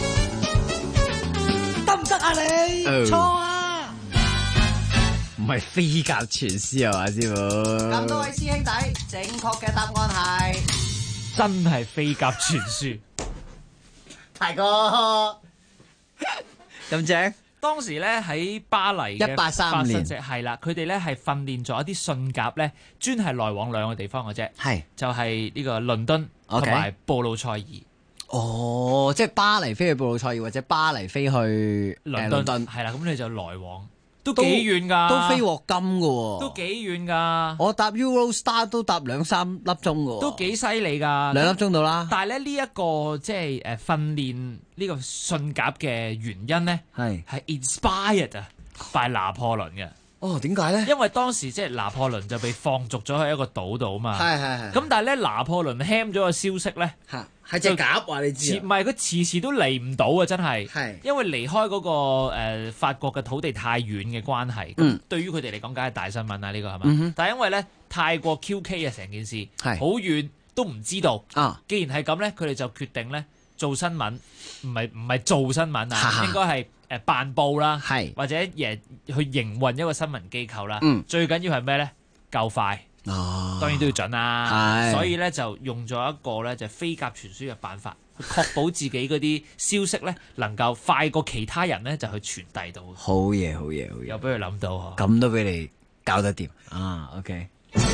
Speaker 7: 得唔得啊你？錯啊！
Speaker 13: 唔係飛鴿傳書啊嘛，師傅。
Speaker 7: 咁多位師兄弟，正確嘅答案係
Speaker 15: 真係飛鴿傳書。
Speaker 13: 大哥，咁正。
Speaker 15: 當時咧喺巴黎
Speaker 13: 1835年
Speaker 15: 係啦，佢哋咧係訓練咗一啲信鴿咧，專係來往兩個地方嘅啫，
Speaker 13: 係
Speaker 15: 就係呢個倫敦同埋布魯塞爾。
Speaker 13: 哦，即係巴黎飛去布魯塞爾，或者巴黎飛去倫敦，
Speaker 15: 係啦，咁你就來往。都幾遠㗎，
Speaker 13: 都飛鑊金㗎喎，
Speaker 15: 都幾遠㗎。
Speaker 13: 我搭 Eurostar 都搭2-3粒鐘㗎喎，
Speaker 15: 都幾犀利㗎，
Speaker 13: 2粒鐘到啦。
Speaker 15: 但係咧呢一個即係訓練呢個信鴿嘅原因咧，係 inspired 啊，by 拿破崙嘅。
Speaker 13: 哦，點解咧？
Speaker 15: 因為當時即係拿破崙就被放逐咗喺一個島度啊嘛。
Speaker 13: 係。
Speaker 15: 咁但係咧拿破崙 ham 咗個消息咧，
Speaker 13: 係隻鴿話你知，
Speaker 15: 唔係佢遲都嚟唔到啊！真係，
Speaker 13: 係
Speaker 15: 因為離開嗰個法國嘅土地太遠嘅關係。咁對於佢哋嚟講，梗係大新聞啦！呢個係嘛？但係因為咧太過 QK 啊，成件事好遠都唔知道。既然係咁咧，佢哋就決定咧做新聞，唔係做新聞啊，應該係辦報啦，或者去營運一個新聞機構啦。最緊要係咩咧？夠快。當然都要準啦，所以咧就用咗一個咧就飛鴿傳書嘅辦法，去確保自己嗰啲消息咧能夠快過其他人咧就去傳遞到。
Speaker 13: 好嘢，
Speaker 15: 又俾佢諗到，
Speaker 13: 咁都俾你搞得掂啊 ！OK。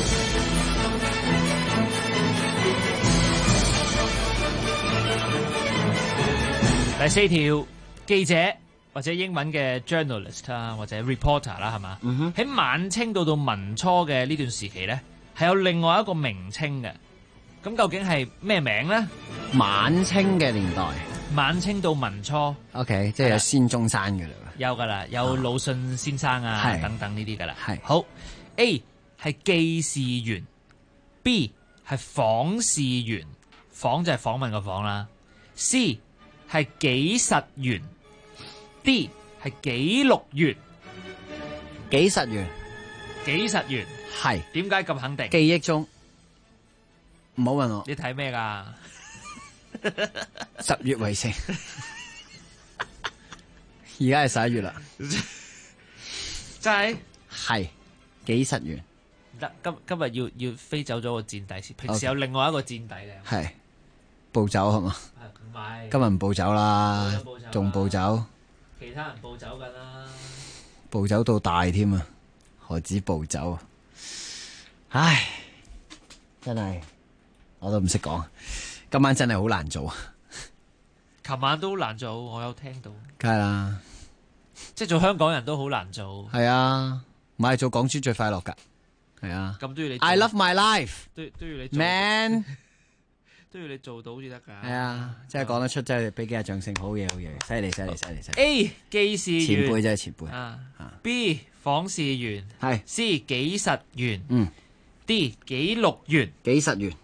Speaker 15: 第4條，記者或者英文嘅 journalist 啊，或者 reporter 啦，係嘛？喺晚清到民初嘅呢段時期咧，係有另外一個名稱嘅。咁究竟係咩名咧？
Speaker 13: 晚清嘅年代，
Speaker 15: 晚清到民初
Speaker 13: ，OK， 即係有孫中山嘅啦，
Speaker 15: 有噶啦，有魯迅先生啊等等呢啲噶啦。係好 A 係記事員 ，B 係訪事員，訪就係訪問個訪啦。C 係紀實員。D 係記錄員，
Speaker 13: 紀實員
Speaker 15: 係點解咁肯定？
Speaker 13: 記憶中，唔好問我。
Speaker 15: 你睇咩㗎
Speaker 13: ？10月圍城而家係11月啦，
Speaker 15: 真係
Speaker 13: 係幾實元。
Speaker 15: 得今日要飛走咗個戰底先，平時有另外一個戰底咧。
Speaker 13: 係暴走係嘛？
Speaker 15: 唔係，
Speaker 13: 今日唔暴走啦，仲暴走。
Speaker 15: 其他人暴走緊啦，
Speaker 13: 暴走到大添啊！何止暴走啊？唉，真係我都唔識講。今晚真係好難做啊！
Speaker 15: 琴晚都好難做，我有聽到。
Speaker 13: 梗係啦，
Speaker 15: 即係做香港人都好難做。
Speaker 13: 係啊，唔係做港豬最快樂㗎。係啊，
Speaker 15: 咁都要你做。
Speaker 13: I love my life。
Speaker 15: 都要你做
Speaker 13: Man。
Speaker 15: 都要你做到先得㗎。
Speaker 13: 係啊，真係講得出，真係俾幾下掌聲，好嘢，好嘢，犀利，犀利，犀利，犀利。
Speaker 15: A 記事員，
Speaker 13: 前輩真係前輩。
Speaker 15: B 訪視員，
Speaker 13: 係
Speaker 15: C 紀實員，D 紀錄員。
Speaker 13: 紀實員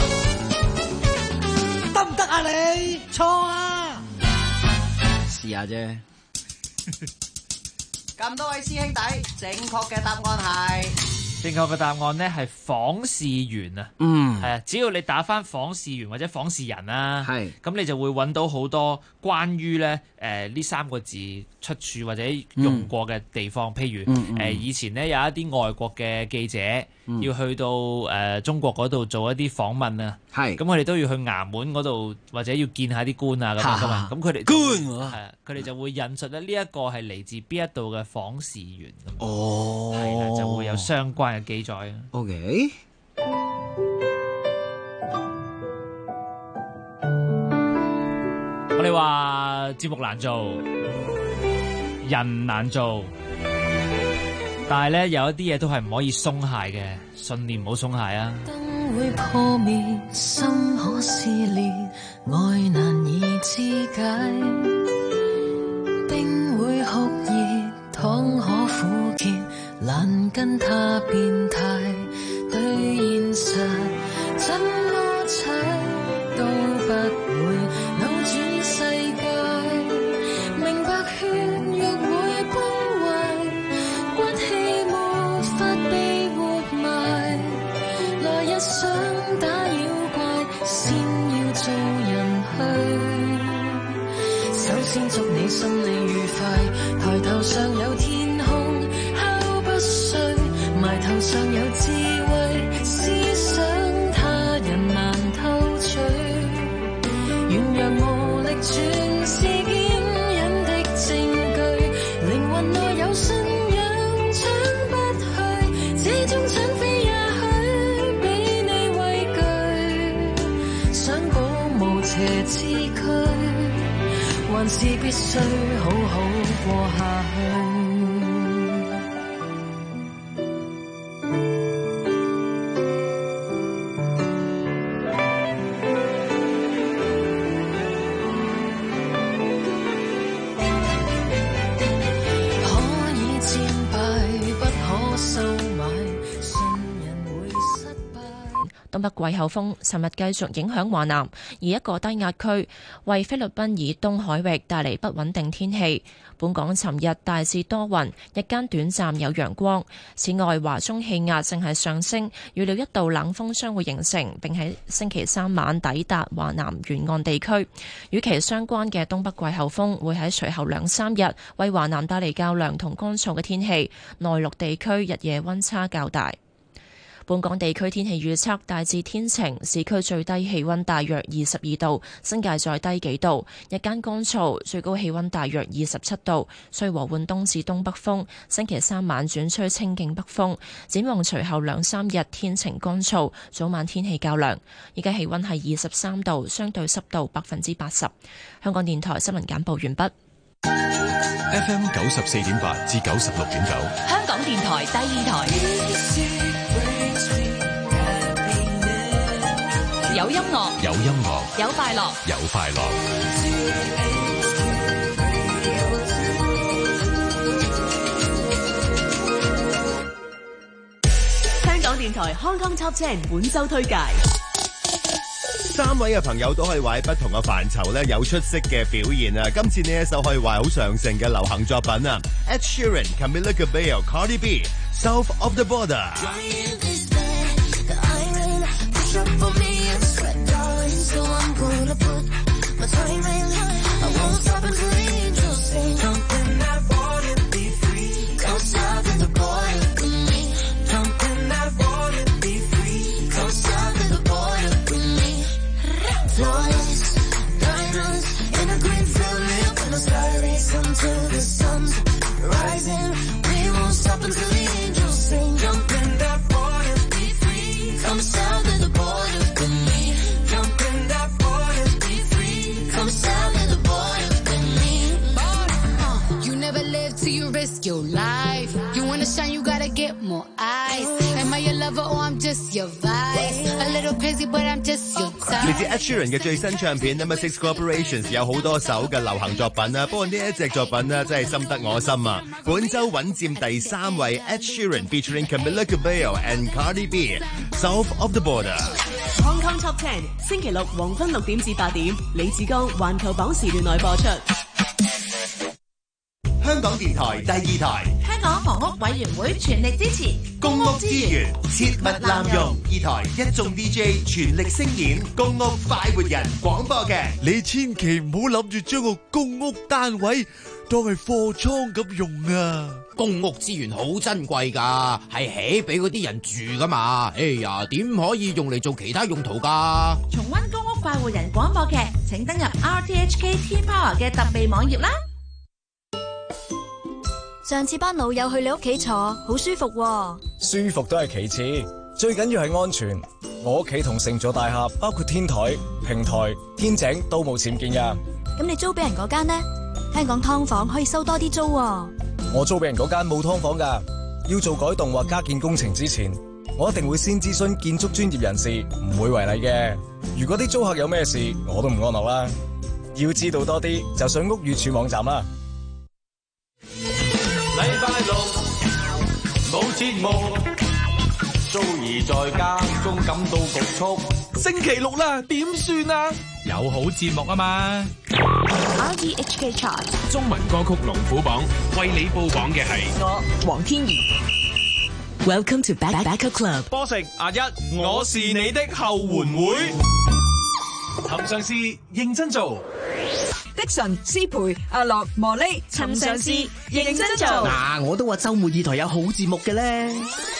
Speaker 7: 得唔得啊你？錯啊！
Speaker 13: 試下啫。
Speaker 7: 咁多位師兄弟，正確嘅答案係。
Speaker 15: 正確嘅答案呢係訪視員啊，係啊，只要你打返訪視員或者訪視人啦，咁你就會揾到好多關於咧呢3個字出處或者用過嘅地方，譬如以前呢有一啲外國嘅記者要去到中國嗰度做一啲訪問啊，咁佢哋都要去衙門嗰度或者要見下啲官啊咁樣噶嘛，咁佢哋官係啊，佢哋就會引述咧呢一個係嚟自邊一度嘅訪視員咁，係啦，就會有相關嘅記載啊。
Speaker 13: OK。
Speaker 15: 我哋話節目難做，人難做，但係咧有一啲嘢都係唔可以鬆懈嘅，信念唔好鬆懈啊！
Speaker 5: 燈會破滅，心可撕裂，愛難以肢解，冰會酷熱，糖可苦澀，難跟他變態，對現實怎麼踩都不會扭轉世界，明白血肉會崩壞，骨氣沒法被活埋，來日想打妖怪，先要做人去。首先祝你心理愉快，抬頭上有天空，敲不碎，埋頭上有智慧，思想他人難偷取，軟弱無力全是堅忍的證據，靈魂內有信仰搶不去，這種搶飛也許俾你畏懼，想保無邪之軀，還是必須好好過下去。
Speaker 1: 東北季候風尋日繼續影響華南，而一個低壓區為菲律賓以東海域帶嚟不穩定天氣。本港尋日大致多雲，日間短暫有陽光。此外，華中氣壓正係上升，預料一道冷鋒將會形成，並喺星期三晚抵達華南沿岸地區。與其相關嘅東北季候風會喺隨後2-3日為華南帶嚟較涼同乾燥嘅天氣，內陸地區日夜溫差較大。本港地區天氣預測大致天晴，市區最低氣溫大約22度，新界再低幾度，日間乾燥，最高氣溫大約27度，吹和緩東至東北風，星期三晚轉吹清勁北風。展望隨後2-3日天晴乾燥，早晚天氣較涼。而家氣溫係23度，相對濕度80%。香港電台新聞簡報完畢。
Speaker 19: FM 94.8至96.9，
Speaker 6: 香港電台第二台。有音樂，
Speaker 19: 有音樂，
Speaker 6: 有快樂，
Speaker 19: 有快樂。
Speaker 8: 香港電台 Hong Kong Top 10本周推介。
Speaker 4: 3位嘅朋友都可以話喺不同嘅範疇咧有出色嘅表現啊！今次呢一首可以話好上乘嘅流行作品啊 ，Ed Sheeran、Camila Cabello、Cardi B，South of the Border。
Speaker 5: So I'm gonna put my time in. I won't stop until the angels sing.
Speaker 11: until the sun's rising. We won't stop until the angels sing. Jump in that water, be free. Come south of the border with me. Jump in that water, be free. Come south of the border with me.
Speaker 20: You never live till you risk your life. You wanna shine, you gotta get more eyes. Am I your lover or I'm just your vice? A little crazy, but I'm just your type.
Speaker 4: 嚟自 Ed Sheeran 嘅最新唱片 Number 6 Corporations 有好多首嘅流行作品啊，不過呢一隻作品呢真係深得我心啊！本周穩佔第3位 Ed Sheeran featuring Camila Cabello and Cardi B South of the Border。
Speaker 8: Hong Kong Top 10星期六黃昏6點至8點，李志剛環球榜時段內播出。
Speaker 4: 香港電台第2台，
Speaker 10: 香港房屋委員會全力支持
Speaker 4: 公屋資源切勿濫用。2台一眾 DJ 全力聲演公屋快活人廣播劇。
Speaker 21: 你千祈唔好諗住將個公屋單位當係貨倉咁用啊！
Speaker 22: 公屋資源好珍貴㗎，係起俾嗰啲人住㗎嘛。哎呀，點可以用嚟做其他用途㗎？
Speaker 10: 重溫公屋快活人廣播劇，請登入 RTHK Teen Power 嘅特備網頁啦。
Speaker 18: 上次班老友去你屋企坐，好舒服喎。
Speaker 23: 舒服都係其次，最緊要係安全。我屋企同成座大廈包括天台、平台、天井都冇僭建㗎。
Speaker 18: 咁你租俾人嗰間呢？香港劏房可以收多啲租喎。
Speaker 23: 我租俾人嗰間冇劏房㗎，要做改動或加建工程之前，我一定會先諮詢建築專業人士，唔會違例嘅。如果啲租客有咩事，我都唔安樂啦。要知道多啲，就上屋宇署網站啦。
Speaker 14: 禮拜六冇節目，租兒在家中感到局促。
Speaker 12: 星期六啦，點算啊？有好節目啊嘛
Speaker 18: ！RTHK Chart
Speaker 12: 中文歌曲龍虎榜，為你報榜嘅係
Speaker 8: 我黃天怡。Welcome to Backer Club。
Speaker 12: 波食阿一，我是你的後援會。尋上司認真做。
Speaker 8: Dixon、思培、阿樂、莫莉，尋上司認真做。
Speaker 24: 嗱，我都話週末2台有好節目嘅咧。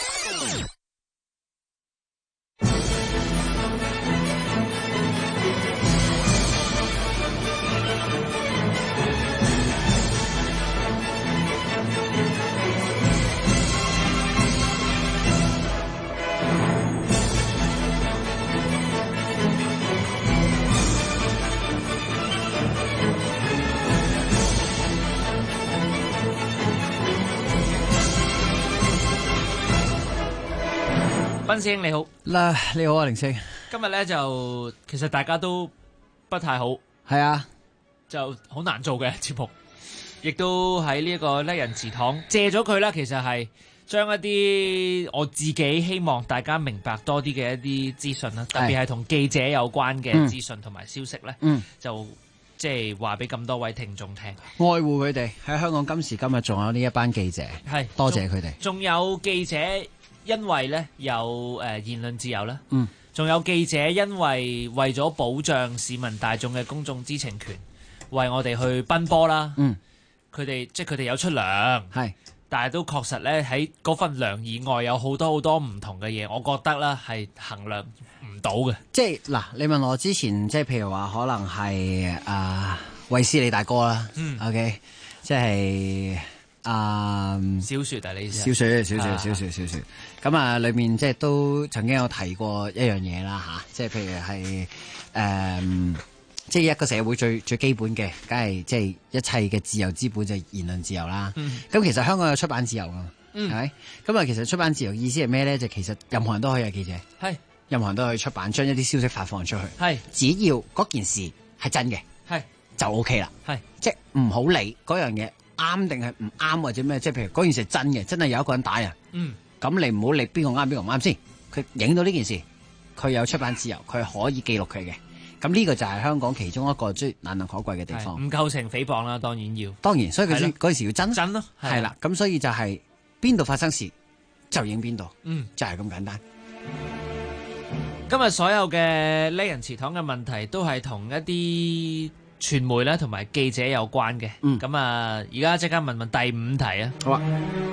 Speaker 15: 斌師兄你好，
Speaker 13: 你好啊，凌星。
Speaker 15: 今日咧就其實大家都不太好，
Speaker 13: 係啊，
Speaker 15: 就好難做嘅節目，亦都喺呢一個叻人祠堂借咗佢啦。其實係將一啲我自己希望大家明白多啲嘅一啲資訊啦，特別係同記者有關嘅資訊同埋消息咧，就即係話俾咁多位聽眾聽，
Speaker 13: 愛護佢哋喺香港今時今日仲有呢一班記者，係多謝佢哋，
Speaker 15: 仲有記者。因為咧有言論自由啦，仲有記者因為咗保障市民大眾嘅公眾知情權，為我哋去奔波啦。佢哋有出糧，係，但係都確實咧喺嗰份糧以外有好多唔同嘅嘢，我覺得啦係衡量唔到嘅。即係嗱，你問我之前即係譬如話可能係衛斯理大哥啦，OK， 即係。小說啊，你意思？小說。咁啊，裏面即係都曾經有提過一樣嘢啦，吓，即係譬如係即係一個社會最基本嘅，梗係即係一切嘅自由資本就係言論自由啦。咁其實香港有出版自由噶嘛，係咪？咁啊，其實出版自由意思係咩咧？就其實任何人都可以係記者，係任何人都可以出版，將一啲消息發放出去，係只要嗰件事係真嘅，係就 OK 啦，係即係唔好理嗰樣嘢。啱定係唔啱或者咩？即係譬如嗰件事係真嘅，真係有一個人打人。咁你唔好理邊個啱邊個唔啱先。佢影到呢件事，佢有出版自由，佢可以記錄佢嘅。咁呢個就係香港其中一個最難能可貴嘅地方。唔構成誹謗啦，當然要。當然，所以佢嗰陣時要真咯，係啦。咁所以就係邊度發生事就影邊度，就係咁簡單。今日所有嘅叻人祠堂嘅問題都係同一啲傳媒咧同埋記者有關嘅，咁啊，而家即刻問第5題啊！好啊，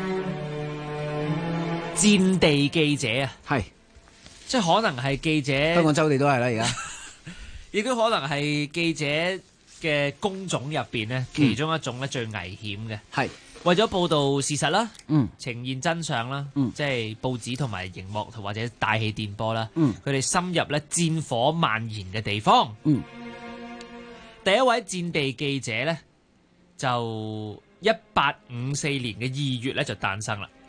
Speaker 15: 戰地記者啊，係，即係可能係記者，香港周地都係啦，而家，亦都可能係記者嘅工種入邊咧，其中一種咧最危險嘅，係為咗報導事實啦，呈現真相啦，即係報紙同埋熒幕或者大氣電波啦，佢哋深入咧戰火蔓延嘅地方。第一位戰地記者咧，就1854年嘅2月咧就誕生啦，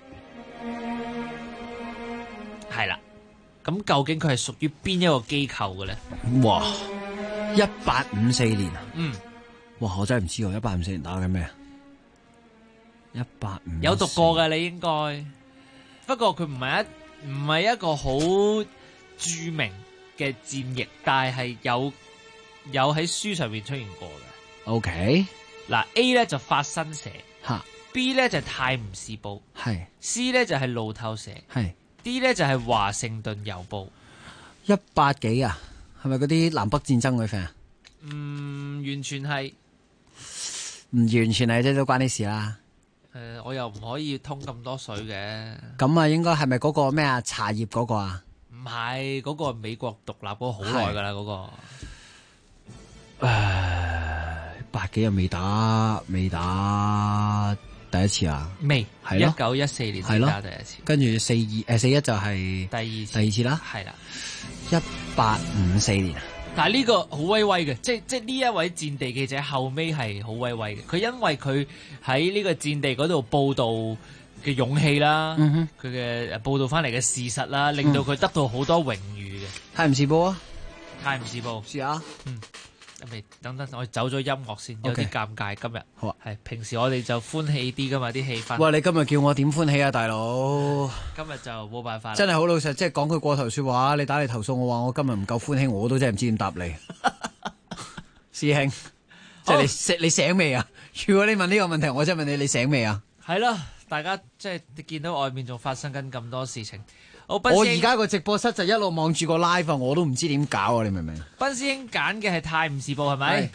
Speaker 15: 係啦。咁究竟佢係屬於邊一個機構嘅咧？
Speaker 13: 哇！1854年啊，哇！我真係唔知喎，1854年打緊咩啊？1854
Speaker 15: 有讀過嘅你應該，不過佢唔係一個好著名嘅戰役，但係有喺書上面出現過嘅。
Speaker 13: OK，
Speaker 15: 嗱 A 咧就法新社，
Speaker 13: 嚇
Speaker 15: B 咧就泰晤士報，
Speaker 13: 係
Speaker 15: C 咧就係路透社，
Speaker 13: 係
Speaker 15: D 咧就係華盛頓郵報。
Speaker 13: 100幾啊？係咪嗰啲南北戰爭嗰啲 friend 啊？
Speaker 15: 完全係
Speaker 13: 唔完全係啫，都關啲事啦。
Speaker 15: 我又唔可以通咁多水嘅。
Speaker 13: 咁啊，應該係咪嗰個咩啊？茶葉嗰個啊？
Speaker 15: 唔係，嗰個係美國獨立嗰個好耐噶啦，嗰個。
Speaker 13: 100幾又未打第一次啊？
Speaker 15: 未，
Speaker 13: 係咯
Speaker 15: ，1914年先打第一次。
Speaker 13: 跟住41就係第二次啦。
Speaker 15: 係啦
Speaker 13: ，1854年。
Speaker 15: 但係呢個好威威嘅，即係呢一位戰地記者後尾係好威威嘅。佢因為佢喺呢個戰地嗰度報導嘅勇氣啦，佢嘅報導翻嚟嘅事實啦，令到佢得到好多榮譽嘅。
Speaker 13: 泰晤士報啊，
Speaker 15: 泰晤士報，
Speaker 13: 試下。
Speaker 15: 等我走咗音樂先，有啲尷尬。今日
Speaker 13: 好啊，
Speaker 15: 係平時我哋就歡喜啲噶嘛，啲氣氛。
Speaker 13: 喂，你今日叫我點歡喜啊，大佬？
Speaker 15: 今日就冇辦法啦。
Speaker 13: 真係好老實，即係講句過頭説話。你打嚟投訴我話我今日唔夠歡喜，我都真係唔知點答你。師兄，即係你醒未啊？如果你問呢個問題，我真係問你醒未啊？
Speaker 15: 係咯，大家即係見到外面仲發生緊咁多事情。
Speaker 13: 我而家個直播室就一路望住個 live 啊，我都唔知點搞啊！你明唔明？
Speaker 15: 賓師兄揀嘅係《泰晤士報》係咪？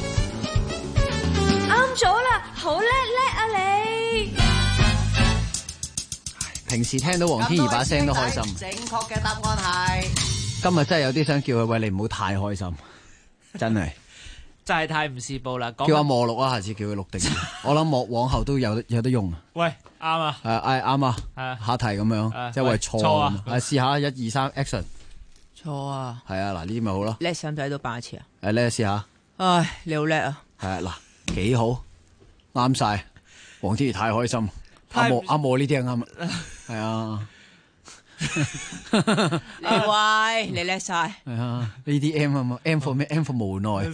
Speaker 17: 啱咗啦，好叻啊你！
Speaker 13: 平時聽到黃天怡把聲都開心。
Speaker 7: 正確嘅答案係
Speaker 13: 今日真係有啲想叫佢，喂，你唔好太開心，真係。
Speaker 15: 就係《泰晤士報》啦。
Speaker 13: 叫阿莫錄啊，下次叫佢錄定。我諗莫往後都有得用啊。
Speaker 15: 喂，啱啊。
Speaker 13: 啱啊。下題咁樣，即係為錯啊。試下1、2、3 action。
Speaker 2: 錯啊。
Speaker 13: 係啊，嗱呢啲咪好咯。
Speaker 2: 叻想唔睇到8次啊？
Speaker 13: 叻試下。
Speaker 2: 唉，你好叻啊。
Speaker 13: 係啊，嗱幾好，啱晒。黃天怡太開心。阿莫呢啲係啱啊。係啊。
Speaker 2: 你叻晒。
Speaker 13: 係啊，呢啲 M 啊嘛 ，M for 咩 ？M for 無奈。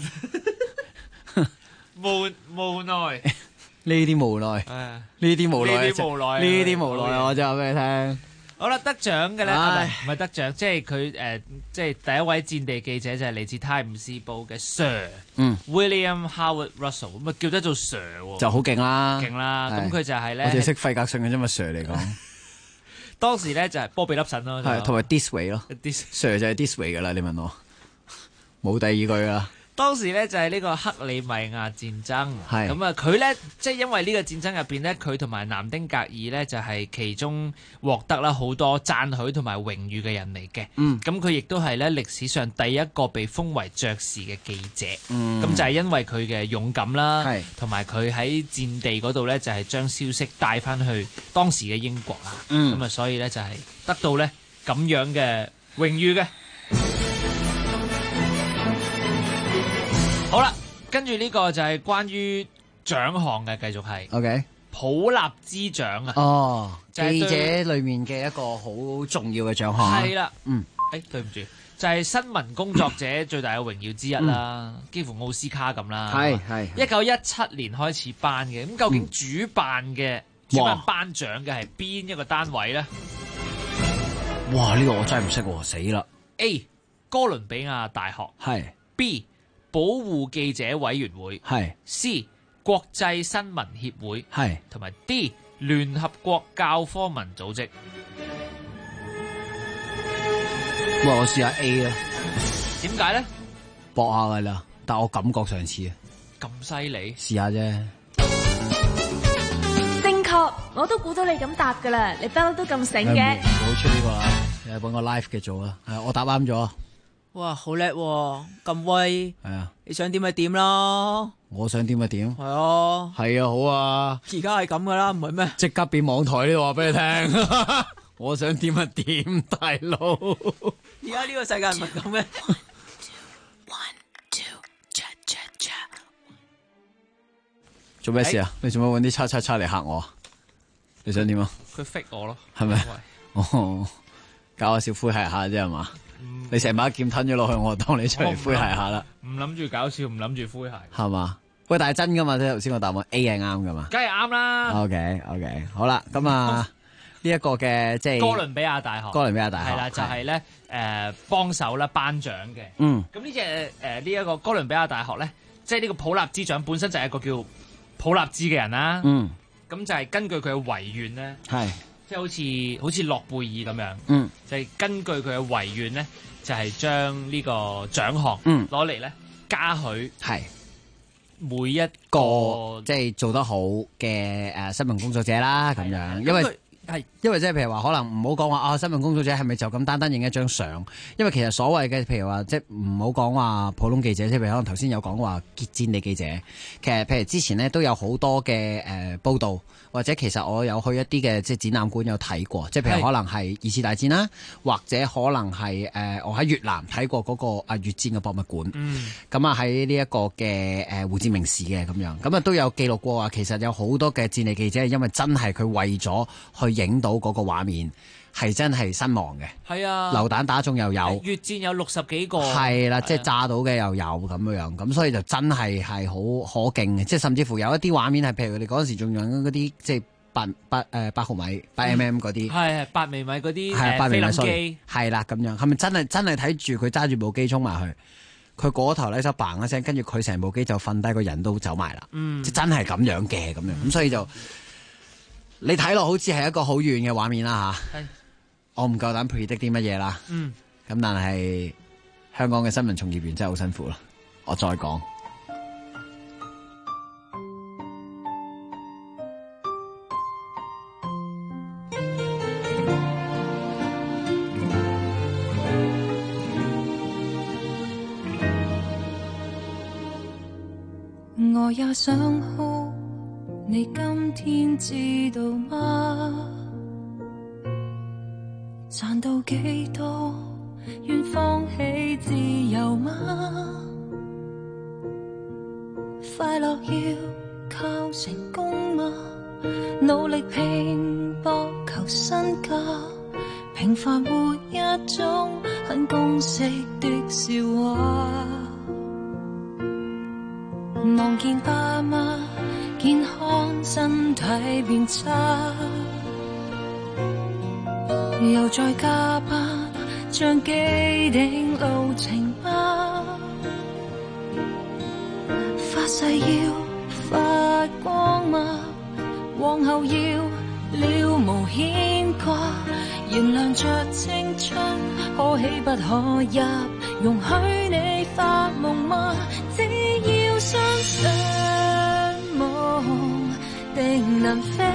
Speaker 15: 無奈，
Speaker 13: 呢啲無奈，呢啲無奈，我就話俾你聽。
Speaker 15: 好啦，得獎嘅咧，唔係得獎，即係佢即係第一位戰地記者就係嚟自《泰晤士報》嘅 Sir William Howard Russell， 咁啊叫得做 Sir 喎，
Speaker 13: 就好勁啦，
Speaker 15: 勁啦。咁佢就係咧，
Speaker 13: 我哋識費格遜嘅啫嘛 ，Sir 嚟講。
Speaker 15: 當時咧就係波比粒神咯，
Speaker 13: 係同埋 this way 咯，Sir 就係 this way 噶啦，你問我，冇第二句啦。
Speaker 15: 當時咧就係呢個克里米亞戰爭，咁啊佢咧即係因為呢個戰爭入邊咧，佢同埋南丁格爾咧就係其中獲得啦好多讚許同埋榮譽嘅人嚟嘅。咁佢亦都係咧歷史上第一個被封為爵士嘅記者。咁就係因為佢嘅勇敢啦，同埋佢喺戰地嗰度咧就係將消息帶翻去當時嘅英國啦。咁啊所以咧就係得到咧咁樣嘅榮譽嘅。好啦，跟住呢個就係關於獎項嘅，繼續係。OK。普立茲獎啊。哦。記者
Speaker 13: 裏面嘅一個好重要嘅獎項。
Speaker 15: 係啦。對唔住，就係新聞工作者最大嘅榮耀之一啦，幾乎奧斯卡咁啦。係。1917年開始頒嘅，咁究竟主辦頒獎嘅係邊一個單位咧？
Speaker 13: 哇！呢個我真係唔識喎，死啦。
Speaker 15: A. 哥倫比亞大學。係。B. 保護記者委員會係 C 國際新聞協會係同埋 D 聯合國教科文組織。
Speaker 13: 喂，我試下 A 啦。
Speaker 15: 點解咧？
Speaker 13: 搏下噶啦，但我感覺上似啊。
Speaker 15: 咁犀利？試
Speaker 13: 下啫。
Speaker 17: 正確，我都估到你咁答噶啦，你不嬲都咁醒嘅。
Speaker 13: 唔好出呢個啦，你揾個 live 嘅做啦。係我答啱咗。
Speaker 2: 哇，好叻喎，咁威。
Speaker 13: 係啊，
Speaker 2: 你想點咪點咯。
Speaker 13: 我想點咪點。
Speaker 2: 係啊。
Speaker 13: 係啊，好啊。
Speaker 2: 而家係咁噶啦，唔係咩？
Speaker 13: 即刻變網台呢度話俾你聽。我想點咪點，大佬。
Speaker 2: 而家呢個世界唔係咁咩？
Speaker 13: 做咩事啊？你做乜搵啲叉叉叉嚟嚇我？你想點啊？
Speaker 15: 佢 fit 我咯，
Speaker 13: 係咪？哦，搞下笑詼諧下啫係嘛？你成把劍吞咗落去，我當你出嚟詼諧下啦。
Speaker 15: 唔諗住搞笑，唔諗住詼諧。係
Speaker 13: 嘛？喂，但係真噶嘛？即係頭先個答案 A 係啱噶嘛？
Speaker 15: 梗係啱啦。
Speaker 13: OK， 好啦，咁啊呢一個嘅即係
Speaker 15: 哥倫比亞大學。
Speaker 13: 哥倫比亞大學
Speaker 15: 係啦，就係咧幫手啦頒獎嘅。咁呢隻呢一個哥倫比亞大學咧，即係呢個普立茲獎本身就係一個叫普立茲嘅人啦。咁就係根據佢嘅遺願咧，即係好似諾貝爾咁樣，就係根據佢嘅遺願咧，就係將呢個獎項攞嚟咧嘉許每一個
Speaker 13: 即係做得好嘅新聞工作者啦，咁樣，因為即係譬如話，可能唔好講話新聞工作者係咪就咁單單影一張相？因為其實所謂嘅譬如話，即係唔好講話普通記者，即係譬如可能頭先有講話戰地記者，其實譬如之前呢都有好多嘅報導，或者其實我有去一啲嘅即係展覽館有睇過，即係譬如可能係二次大戰啦，或者可能係我喺越南睇過嗰個越戰嘅博物館，咁啊喺呢一個嘅胡志明市嘅咁樣，咁啊都有記錄過啊。其實有好多嘅戰地記者係因為真係佢為咗去影到嗰個畫面係真係身亡嘅，
Speaker 15: 係啊，
Speaker 13: 流彈打中又有，
Speaker 15: 越戰有60幾個，
Speaker 13: 係啦，即係炸到嘅又有咁樣，咁所以就真係好可敬嘅，即係甚至乎有一啲畫面係譬如佢哋嗰陣時仲用嗰啲即係8毫米8mm 嗰啲，
Speaker 15: 係8微米嗰啲
Speaker 13: 8微米
Speaker 15: 機，
Speaker 13: 係啦咁樣，係咪真係睇住佢揸住部機衝埋去？佢嗰頭咧就嘭一聲，跟住佢成部機就瞓低，個人都走埋啦，即真係咁樣嘅咁樣，咁所以就。你睇落好似係一個好遠嘅畫面啦吓，我唔夠膽 predict 啲乜嘢啦。咁但係香港嘅新聞從業員真係好辛苦啦。我再講，
Speaker 5: 我也想哭。你今天知道嗎？賺到幾多，願放棄自由嗎？快樂要靠成功嗎？努力拼搏求身家，平凡活一種很公式的笑話。望見爸媽健康身體變差，又再加班，像既定路程嗎？發誓要發光嗎？往後要了無牽掛，燃亮着青春，可喜不可入，容許你發夢嗎？只要相信夢定能飛，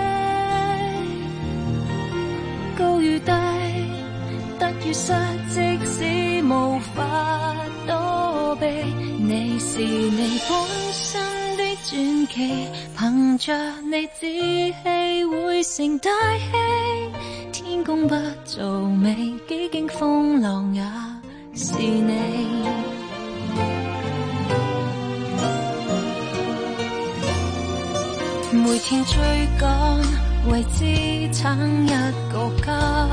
Speaker 5: 高與低，得與失，即使無法躲避，你是你本身的傳奇，憑着你志氣會成大器，天公不造美，幾經風浪也是你。每天追趕，為支撐一個家，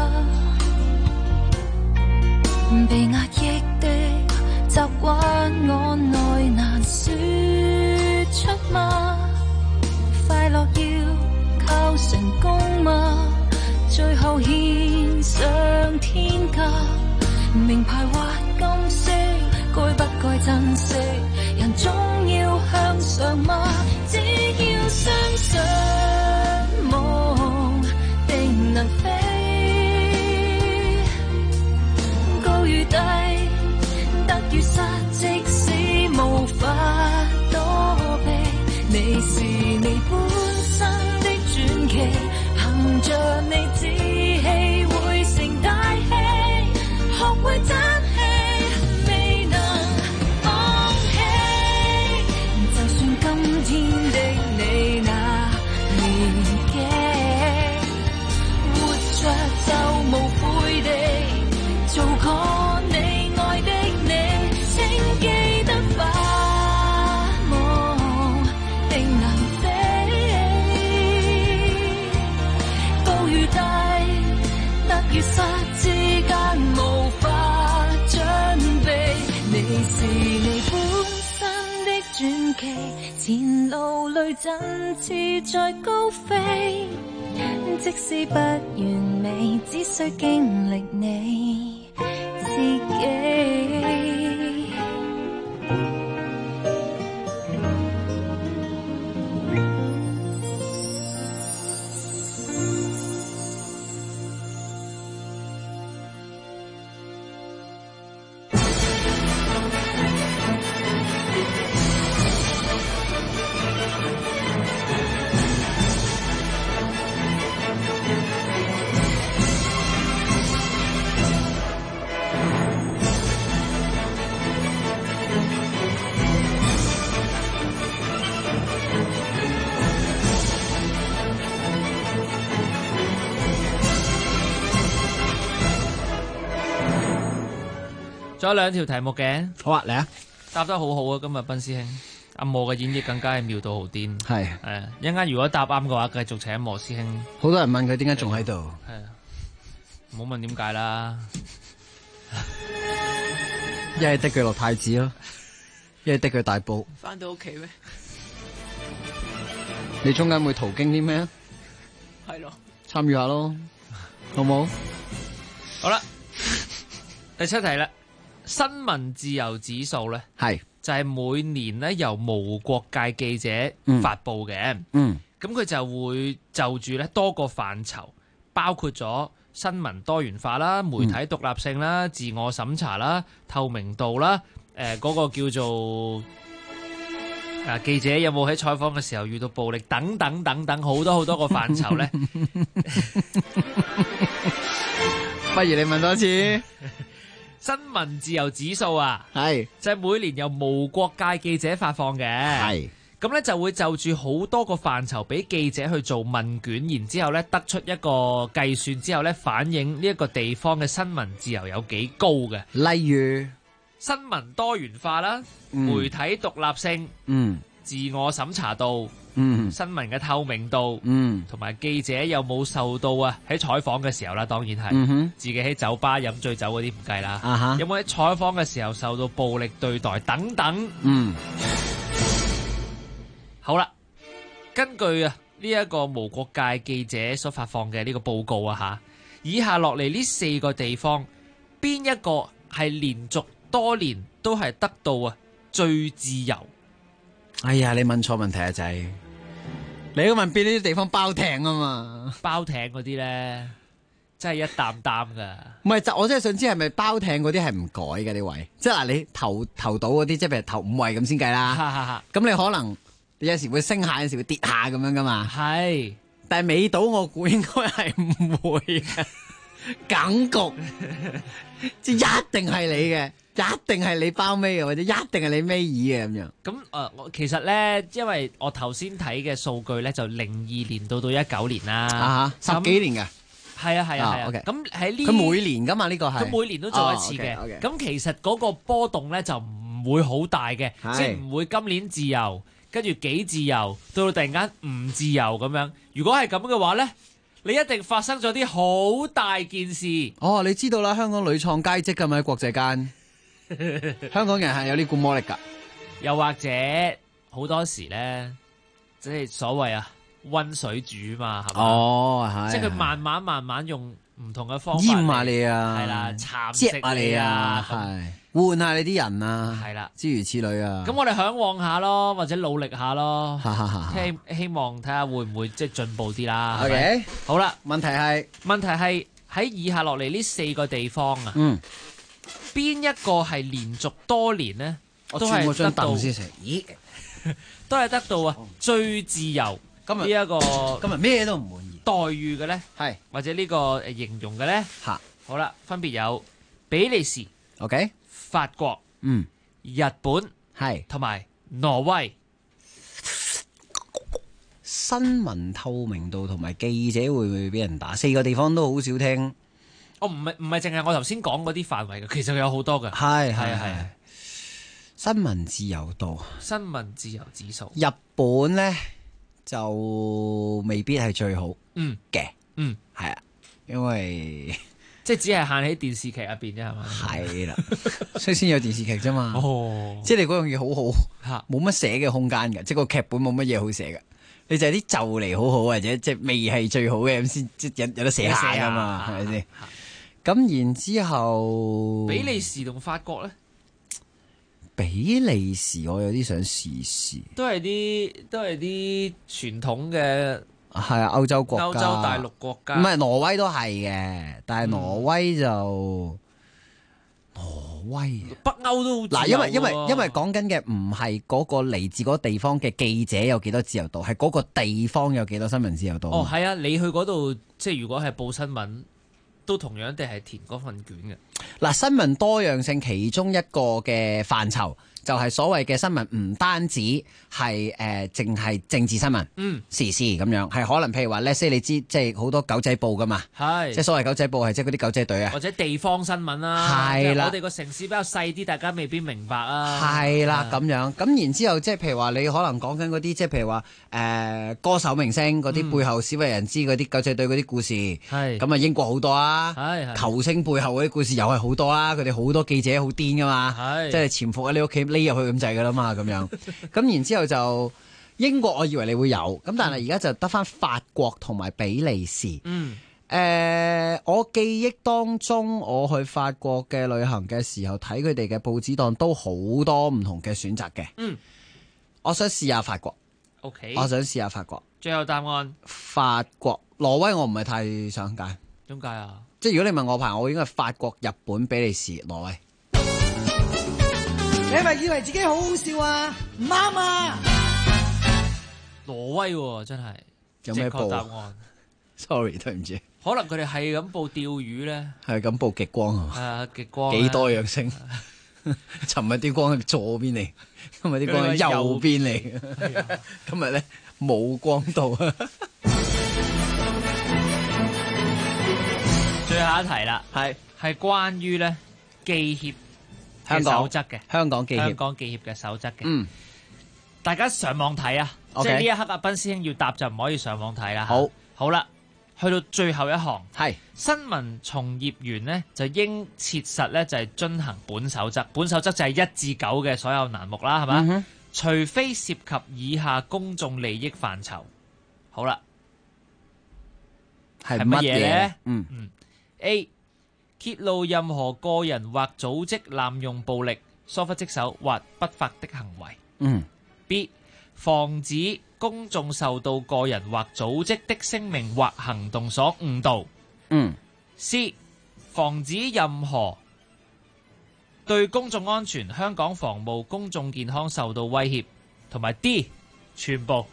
Speaker 5: 被壓抑的習慣，我內難說出嗎？快樂要靠成功嗎？最後獻上天價，名牌或金色，該不該珍惜？人總要向上嗎？只要相信夢定能飛，高與低，得與失，即使無法躲避，你是你本身的傳奇，憑着你志氣會成大器，學會爭氣。 期，前路裏振翅在高飛，即使不完美，只需經歷你自己。
Speaker 15: 仲有兩條題目嘅，
Speaker 13: 好啊，嚟啊！
Speaker 15: 答得好好啊，今日斌師兄，阿莫嘅演繹更加係妙到毫巔。
Speaker 13: 係
Speaker 15: 一陣間如果答啱嘅話，繼續請莫師兄。
Speaker 13: 好多人問佢點解仲喺度，
Speaker 15: 係啊，唔好問點解啦。
Speaker 13: 一係的佢落太子咯，一係的佢大埔。
Speaker 2: 翻到屋企咩？
Speaker 13: 你中間會途經啲咩啊？
Speaker 2: 係咯，
Speaker 13: 參與下咯，好冇？
Speaker 15: 好啦，第7題啦。新聞自由指數咧，
Speaker 13: 係
Speaker 15: 就係每年咧由無國界記者發布嘅，咁佢就會就住咧多個範疇，包括咗新聞多元化啦、媒體獨立性啦、自我審查啦、透明度啦，嗰個叫做記者有冇喺採訪嘅時候遇到暴力等等等等，好多個範疇咧。
Speaker 13: 不如你問多次。
Speaker 15: 新聞自由指數啊，
Speaker 13: 係
Speaker 15: 就係每年由無國界記者發放嘅，係咁咧就會就住好多個範疇俾記者去做問卷，然之後咧得出一個計算之後咧反映呢一個地方嘅新聞自由有幾高嘅，
Speaker 13: 例如
Speaker 15: 新聞多元化啦、媒體獨立性、自我審查度、新聞嘅透明度，同埋記者有冇受到喺採訪嘅時候啦，當然係自己喺酒吧飲醉酒嗰啲唔計啦，有冇喺採訪嘅時候受到暴力對待等等。好啦，根據呢一個無國界記者所發放嘅呢個報告以下落嚟呢4個地方，邊一個係連續多年都係得到最自由？
Speaker 13: 哎呀，你問錯問題啊，仔！你要問邊啲地方包艇啊嘛？
Speaker 15: 包艇嗰啲咧，真係一擔擔噶。
Speaker 13: 唔係，我真係想知係咪包艇嗰啲係唔改嘅呢位？即係嗱，你投到嗰啲，即係譬如頭5位咁先計啦。咁你可能有時會升下，有時會跌下咁樣噶嘛。係，但係尾島我估應該係唔會嘅，梗局即係一定係你嘅。一定係你包尾嘅，或者一定係你尾二嘅咁樣。
Speaker 15: 咁我其實咧，因為我頭先睇嘅數據咧，就02年到19年啦
Speaker 13: ，10幾年嘅。
Speaker 15: 係啊。咁喺呢，
Speaker 13: 佢每年噶嘛呢個係。
Speaker 15: 佢每年都做一次嘅。咁其實嗰個波動咧就唔會好大嘅，即係唔會今年自由，跟住幾自由，到突然間唔自由咁樣。如果係咁嘅話咧，你一定發生咗啲好大件事。
Speaker 13: 哦，你知道啦，香港屢創佳績噶嘛喺國際間。香港人係有呢股魔力噶，
Speaker 15: 又或者好多時咧，即係所謂溫水煮嘛，係嘛？
Speaker 13: 哦，係，
Speaker 15: 即係佢慢慢用唔同嘅方法
Speaker 13: 閹下你啊，係
Speaker 15: 啦，蠶食下你啊，
Speaker 13: 係換下你啲人啊，
Speaker 15: 係啦，
Speaker 13: 諸如此類啊。咁
Speaker 15: 我哋向往下咯，或者努力下咯，希望睇下會唔會即係進步啲啦。
Speaker 13: OK，
Speaker 15: 好啦，
Speaker 13: 問題係
Speaker 15: 喺以下落嚟呢4個地方啊。邊一個係連續多年呢？
Speaker 13: 我轉過張凳先食。咦，
Speaker 15: 都係得到最自由呢一個
Speaker 13: 今日咩都唔滿意
Speaker 15: 待遇嘅呢？係或者呢個形容嘅呢？好啦，分別有比利時、
Speaker 13: OK、
Speaker 15: 法國、日本
Speaker 13: 係同
Speaker 15: 埋挪威。
Speaker 13: 新聞透明度同埋記者會唔會俾人打？4個地方都好少聽。
Speaker 15: 唔係淨係我頭先講嗰啲範圍嘅，其實有好多嘅。
Speaker 13: 係新聞自由度、
Speaker 15: 新聞自由指數。
Speaker 13: 日本咧就未必係最好嘅，係啊，因為
Speaker 15: 即係只係限喺電視劇入邊啫，係嘛？
Speaker 13: 係啦，所以先有電視劇啫嘛。
Speaker 15: 哦，
Speaker 13: 即係你嗰樣嘢好好，冇乜寫嘅空間嘅，即係個劇本冇乜嘢好寫嘅。你就係啲就嚟好好或者即係未係最好嘅咁先，即係有得寫下噶嘛，係咪先？咁然之後，
Speaker 15: 比利時同法國咧？
Speaker 13: 比利時我有啲想試試，
Speaker 15: 都係啲傳統嘅。
Speaker 13: 係啊，歐洲國家、
Speaker 15: 歐洲大陸國家，
Speaker 13: 唔係挪威都係嘅，但係挪威就挪威
Speaker 15: 北歐都好
Speaker 13: 嗱，因為講緊嘅唔係嗰個嚟自嗰個地方嘅記者有幾多自由度，係嗰個地方有幾多新聞自由度。
Speaker 15: 哦，係啊，你去嗰度即係如果係報新聞，都同樣地係填嗰份卷嘅。
Speaker 13: 嗱，新聞多樣性其中一個嘅範疇。就係所謂嘅新聞，唔單止係淨係政治新聞，時事咁樣，係可能譬如話，let's say你知即係好多狗仔報噶嘛，即係所謂狗仔報係即係嗰啲狗仔隊啊，
Speaker 15: 或者地方新聞啦，
Speaker 13: 係啦，
Speaker 15: 我哋個城市比較細啲，大家未必明白啊，
Speaker 13: 係啦咁樣，咁然之後即係譬如話你可能講緊嗰啲即係譬如話歌手明星嗰啲背後鮮為人知嗰啲狗仔隊嗰啲故事，咁啊英國好多啊，球星背後嗰啲故事又係好多啊，佢哋好多記者好癲噶嘛，即係潛伏喺你屋企。匿入去咁滯噶啦嘛，咁樣咁然之後就英國，我以為你會有，咁但係而家就得翻法國同埋比利時。我記憶當中，我去法國嘅旅行嘅時候，睇佢哋嘅報紙檔都好多唔同嘅選擇嘅。我想試下法國。
Speaker 15: OK，
Speaker 13: 我想試下法國。
Speaker 15: 最後答案
Speaker 13: 法國，挪威我唔係太想揀。
Speaker 15: 點解啊？
Speaker 13: 即係如果你問我排，我應該係法國、日本、比利時、挪威。
Speaker 7: 你係咪以為自己好好笑啊？唔啱啊！
Speaker 15: 挪威喎，真係
Speaker 13: 有咩報
Speaker 15: 答案
Speaker 13: ？Sorry， 對唔住。
Speaker 15: 可能佢哋係咁報釣魚咧，係
Speaker 13: 咁報極光係嘛？
Speaker 15: 係啊，極光
Speaker 13: 幾多樣性？尋日啲光喺左邊嚟，今日啲光喺右邊嚟。今日咧冇光度啊！
Speaker 15: 最後一題啦，係關於咧記協。
Speaker 13: 香港
Speaker 15: 守則嘅
Speaker 13: 香港記協
Speaker 15: 嘅守則嘅，大家上網睇啊！即係呢一刻阿斌師兄要答就唔可以上網睇啦。好啦，去到最後一行係新聞從業員呢，就應切實咧就係遵行本守則。本守則就係1至9嘅所有欄目啦，係嘛？除非涉及以下公眾利益範疇。好啦，係乜嘢咧？A揭露任何個人或組織濫用暴力、疏忽職守或不法的行為。B 防止公眾受到個人或組織的聲明或行動所誤導。C 防止任何對公眾安全、香港防務、公眾健康受到威脅。同埋 D 全部。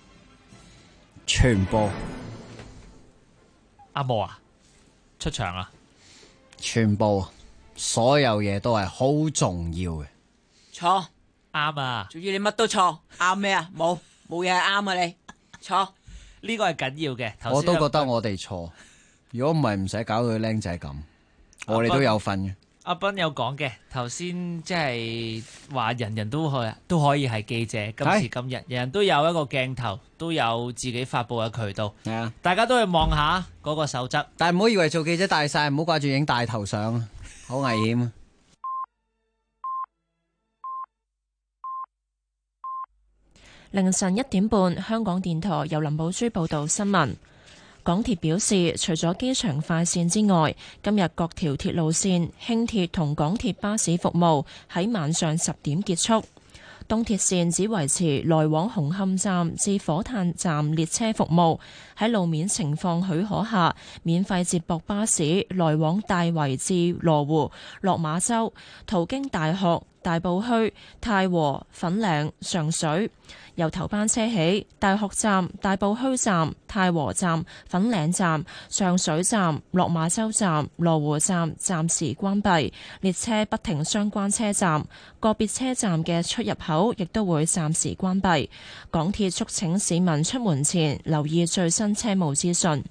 Speaker 15: 阿毛啊，出場啊！
Speaker 13: 全部所有嘢都係好重要嘅。
Speaker 2: 錯，
Speaker 15: 啱啊！
Speaker 2: 仲要你乜都錯，啱咩啊？冇嘢係啱啊！你錯，
Speaker 15: 呢個係緊要嘅。
Speaker 13: 我都覺得我哋錯，如果唔係唔使搞到佢僆仔咁，我哋都有份嘅。
Speaker 15: 阿斌有講嘅，頭先即係話人人都可以係記者，今時今日人人都有一個鏡頭，都有自己發佈嘅渠道。
Speaker 13: 係啊，
Speaker 15: 大家都去望下嗰個守則，
Speaker 13: 但係唔好以為做記者大晒，唔好掛住影大頭相啊，好危險啊！
Speaker 17: 凌晨1點半，香港電台由林寶珠報道新聞。港鐵表示，除咗機場快線之外，今日各條鐵路線、輕鐵同港鐵巴士服務喺晚上10點結束。東鐵線只維持來往紅磡站至火炭站列車服務，喺路面情況許可下，免費接駁巴士來往大圍至羅湖、落馬洲，途經大學、大埔墟、太和、粉嶺、上水。由頭班車起，大學站、大埔墟站、太和站、粉嶺站、上水站、落馬洲站、羅湖站暫時關閉，列車不停相關車站，個別車站嘅出入口亦都會暫時關閉。港鐵促請市民出門前留意最新車務資訊。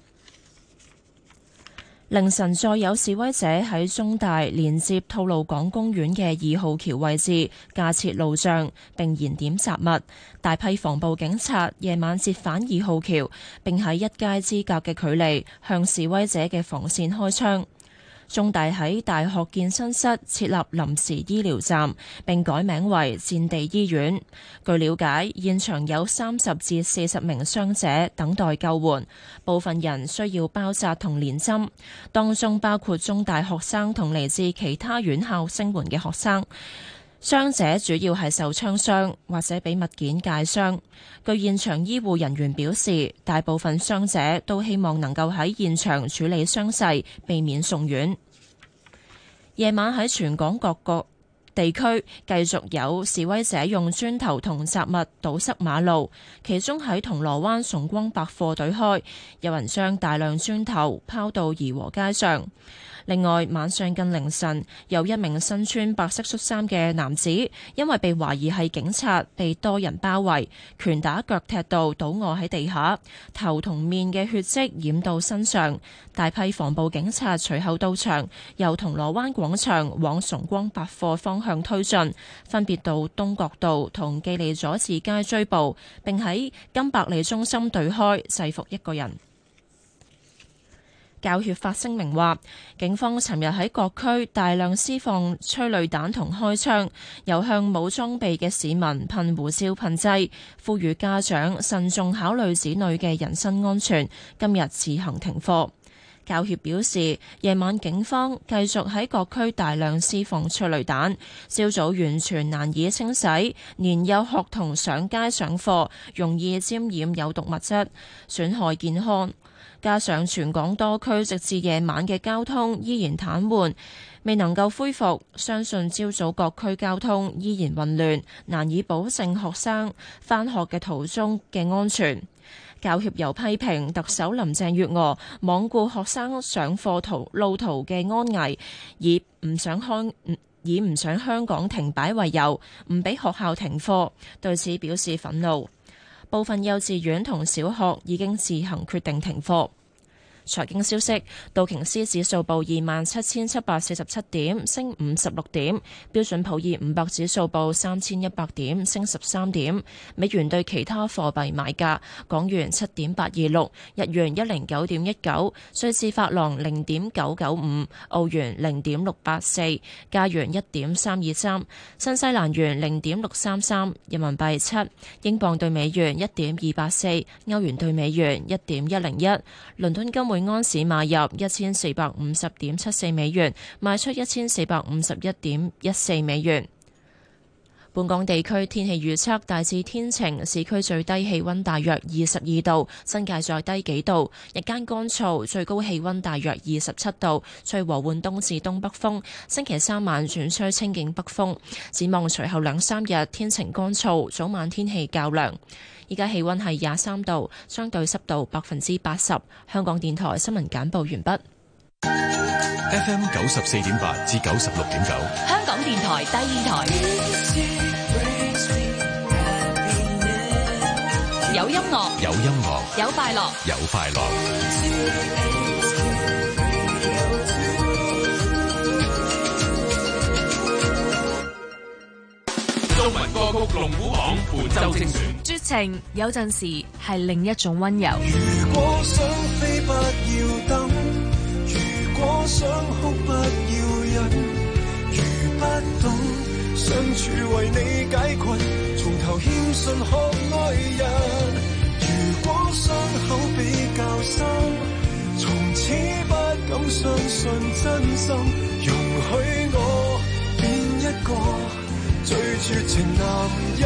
Speaker 17: 凌晨再有示威者喺中大連接吐露港公園嘅2號橋位置架設路障並燃點雜物，大批防暴警察夜晚折返2號橋，並喺1街之隔嘅距離向示威者嘅防線開槍。
Speaker 1: 中大喺大學健身室設立臨時醫療站，並改名為戰地醫院。據了解，現場有30至40名傷者等待救援，部分人需要包紮同連針，當中包括中大學生同嚟自其他院校聲援嘅學生。傷者主要係受槍傷或者俾物件界傷。據現場醫護人員表示，大部分傷者都希望能夠喺現場處理傷勢，避免送院。夜晚喺全港各個地區繼續有示威者用磚頭同雜物堵塞馬路，其中喺銅鑼灣崇光百貨對開，有人將大量磚頭拋到怡和街上。另外，晚上近凌晨，有一名身穿白色恤衫嘅男子，因為被懷疑係警察，被多人包圍，拳打腳踢到倒卧喺地下，頭同面嘅血跡染到身上。大批防暴警察隨後到場，由銅鑼灣廣場往崇光百貨方向推進，分別到東角道同記利佐治街追捕，並喺金百利中心對開制服一個人。教協發聲明話，警方尋日喺各區大量施放催淚彈同開槍，又向冇裝備嘅市民噴胡椒噴劑，呼籲家長慎重考慮子女嘅人身安全。今日自行停課。教協表示，夜晚警方繼續喺各區大量施放催淚彈，朝早完全難以清洗，年幼學童上街上課，容易沾染有毒物質，損害健康。加上全港多區直至夜晚嘅交通依然癱瘓，未能夠恢復，相信朝早各區交通依然混亂，難以保證學生返學嘅途中嘅安全。教協又批評特首林鄭月娥罔顧學生上課路途嘅安危，以唔想香港停擺為由，唔俾學校停課，對此表示憤怒。部分幼稚園同小學已經自行決定停課。財經消息，道瓊斯指數報27,747點，升56點；標準普爾500指數報3,100點，升13點。美元對其他貨幣買價：港元7.826，日元109.19，瑞士法郎0.995，澳元0.684，加元1.323，新西蘭元0.633，人民幣7，英鎊對美元1.284，歐元對美元1.101，倫敦金每安士買入1450.74美元，賣出1451.14美元。本港地區天氣預測大致天晴，市區最低氣溫大約22度，新界再低幾度，日間乾燥，最高氣溫大約27度，吹和緩東至東北風。星期3晚轉吹清勁北風，展望隨後2-3日天晴乾燥，早晚天氣較涼。依家氣溫係23度，相對濕度80%。香港電台新聞簡報完畢。
Speaker 19: FM 94.8至96.9，
Speaker 6: 香港電台第二台，有音樂，
Speaker 19: 有音樂，
Speaker 6: 有快樂，
Speaker 19: 有快樂。
Speaker 12: 中文歌曲龍虎榜本周精選。
Speaker 17: 絕情有陣時係另一種溫柔。
Speaker 11: 如果想飛不要等，如果想哭不要忍，如不懂相處為你解困，從頭謙遜學愛人。如果傷口比較深，從此不敢相信真心，容許我變一個最絕情男人，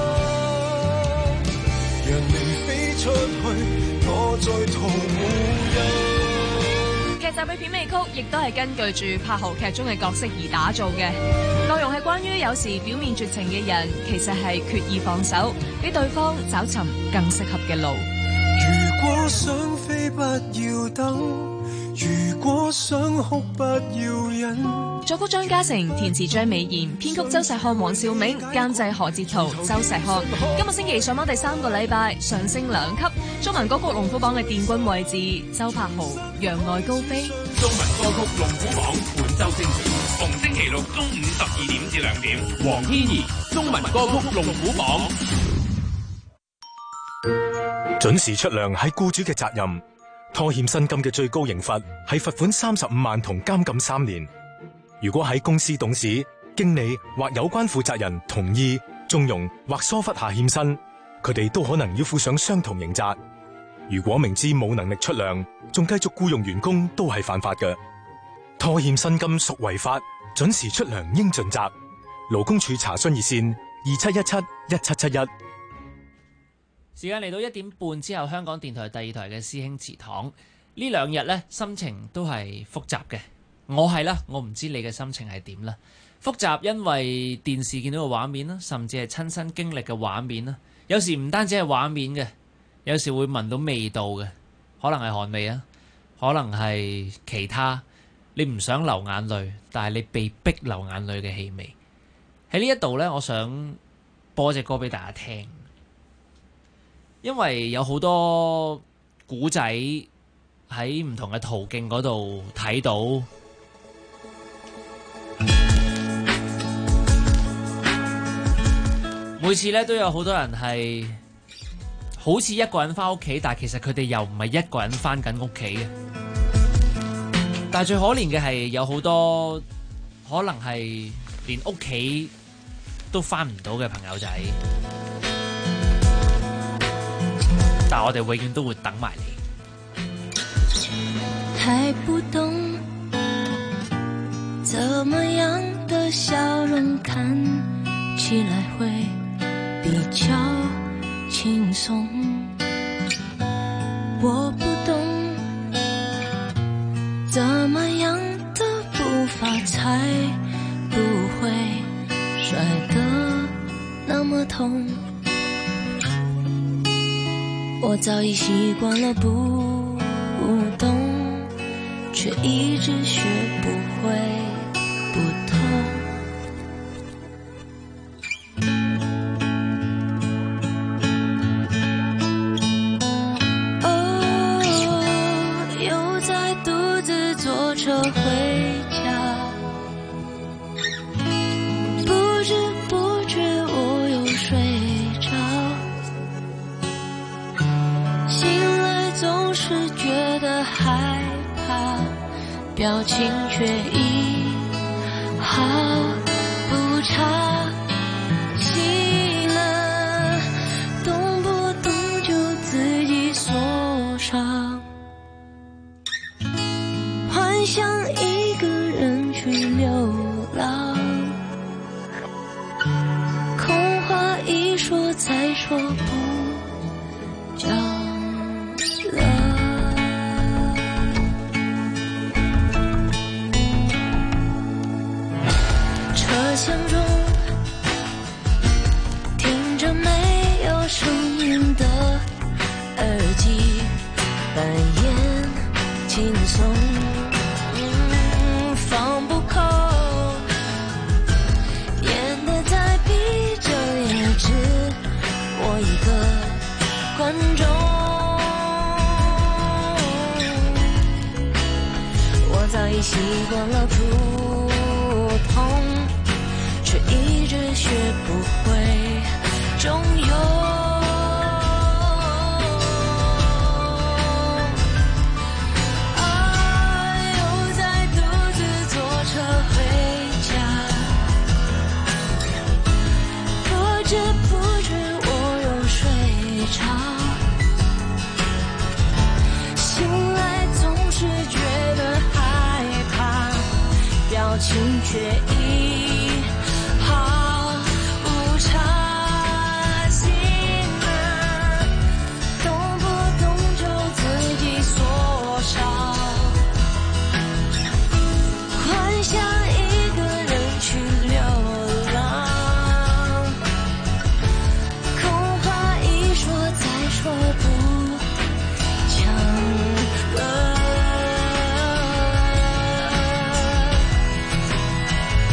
Speaker 11: 讓你飛出去，我在途無人。
Speaker 17: 劇集嘅片尾曲亦都係根據住柏豪劇中嘅角色而打造嘅，內容係關於有時表面絕情嘅人，其實係決意放手，俾對方找尋更適合嘅路。
Speaker 11: 如果想飛不要等，如果想哭不要忍。
Speaker 17: 作曲張家誠，填詞張美賢，編曲周錫漢、黃兆銘，監製何哲圖、周錫漢。今個星期上榜第3個禮拜，上升2級。中文歌曲龍虎榜嘅殿軍位置，周柏豪《讓愛高飛》。
Speaker 12: 中文歌曲龍虎榜本周精選，逢星期六中午12點至2點。黃天怡，中文歌曲龍虎榜。
Speaker 3: 準時出糧係僱主嘅責任， 拖欠薪金嘅最高刑罰係罰款35萬同監禁3年。如果喺公司董事、經理或有關負責人同意、縱容或疏忽下欠薪，佢哋都可能要負上相同刑責。如果明知冇能力出糧，仲繼續僱用員工，都係犯法嘅。拖欠薪金屬違法，準時出糧應盡責。勞工處查詢熱線27171771。
Speaker 15: 時間嚟到1點半之後，香港電台第2台嘅師兄祠堂呢2日呢，心情都係複雜嘅。我係啦，我唔知你嘅心情係點啦。複雜，因為電視見到嘅畫面啦，甚至係親身經歷嘅畫面啦。有時唔單止係畫面嘅，有時會聞到味道嘅，可能係汗味啊，可能係其他你唔想流眼淚，但係你被逼流眼淚嘅氣味。喺呢一度呢，我想播隻歌俾大家聽，因為有好多古仔喺唔同嘅途徑嗰度睇到。每次咧都有好多人係好似一個人翻屋企，但係其實佢哋又唔係一個人翻緊屋企嘅。但係最可憐嘅係有好多可能係連屋企都翻唔到嘅朋友仔，但係我哋永遠都會等埋你。
Speaker 5: 還不懂怎麼樣的笑容看起來會比較輕鬆，我不懂怎麼樣的步伐才不會摔得那麼痛，我早已習慣了不懂，卻一直學不會不痛。車回家，不知不覺我又睡着，醒來總是覺得害怕，表情卻一毫不差，醒了動不動就自己鎖上，想一個人去流浪，空話一說再說不講了。車廂中聽着沒有聲音的耳機，扮演輕鬆，放不扣，演得再逼真也只我一個觀眾，我早已習慣了普通，卻一直學不會中庸。情卻一毫不差，醒了動不動就自己鎖上，幻想一個人去流浪，空話一說再說不講了。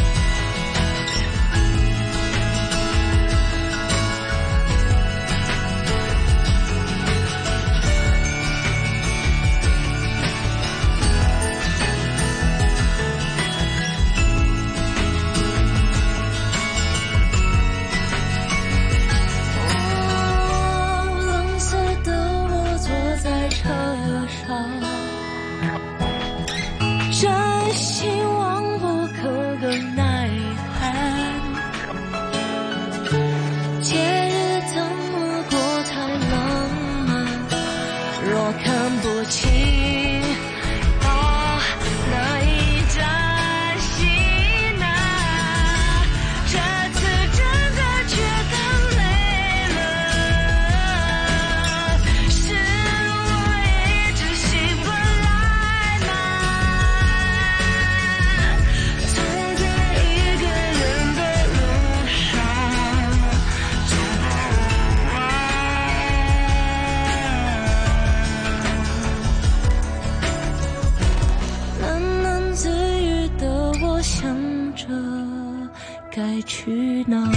Speaker 5: 暖。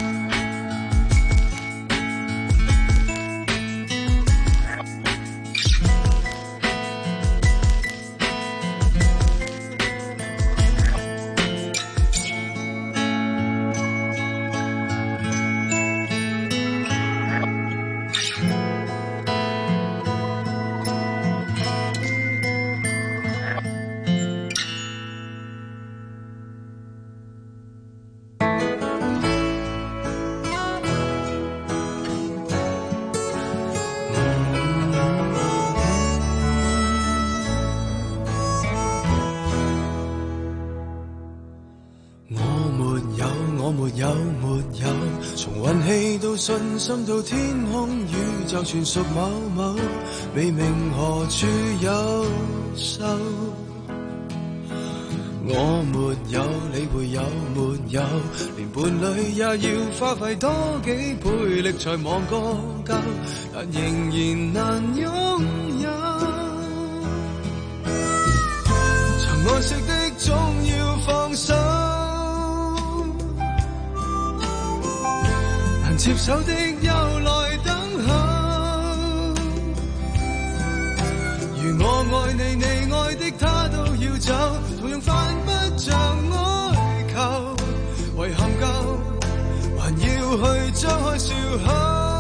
Speaker 11: 信心到天空，宇宙全屬某某，未明何處有手。我沒有，你會有沒有？連伴侶也要花費多幾倍力才望個夠，但仍然難擁有。曾愛惜的總要放手，接手的又來等候，如我愛你，你愛的他都要走，同樣犯不着哀求，遺憾夠，還要去張開笑口，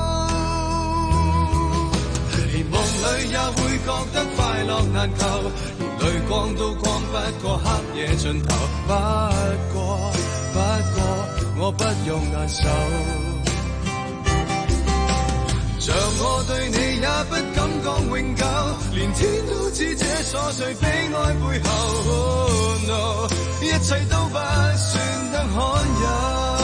Speaker 11: 連夢裏也會覺得快樂難求，連淚光都光不過黑夜盡頭，不過我不用難受。像我對你也不敢講永久，連天都知這瑣碎悲哀背後、oh, no, 一切都不算得罕有。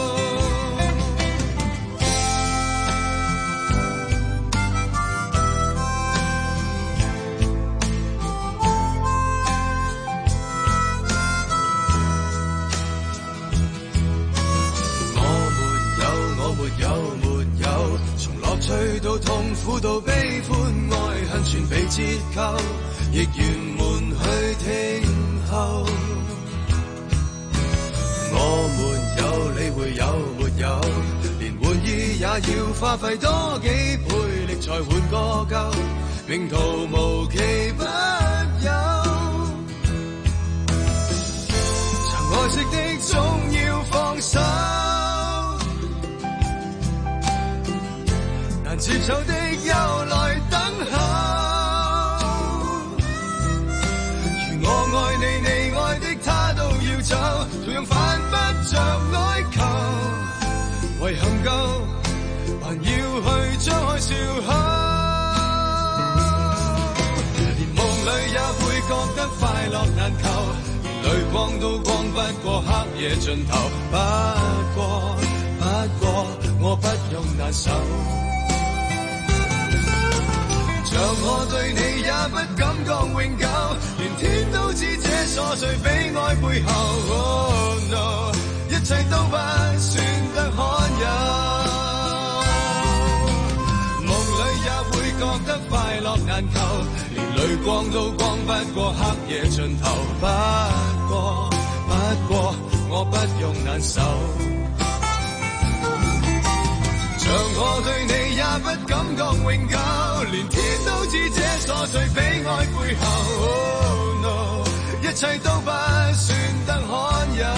Speaker 11: 去到痛苦到悲歡愛恨全被折扣，亦圓滿去聽候。我沒有，你會有沒有？連玩意也要花費多幾倍力才換個夠，命途無奇不有。曾愛惜的總要放手，接受的又來等候，如我愛你，你愛的他都要走，同樣犯不着哀求，遺憾夠，還要去張開笑口，連夢裏也會覺得快樂難求，連淚光都光不過黑夜盡頭，不過我不用難受。像我對你也不敢講永久，連天都知這瑣碎悲哀背後、oh, no, 一切都不算得罕有。夢裏也會覺得快樂難求，連淚光都光不過黑夜盡頭。不過我不用難受。像我對你也不敢講永久，連天都知這瑣碎悲哀背後、oh, no, 一切都不算得罕有。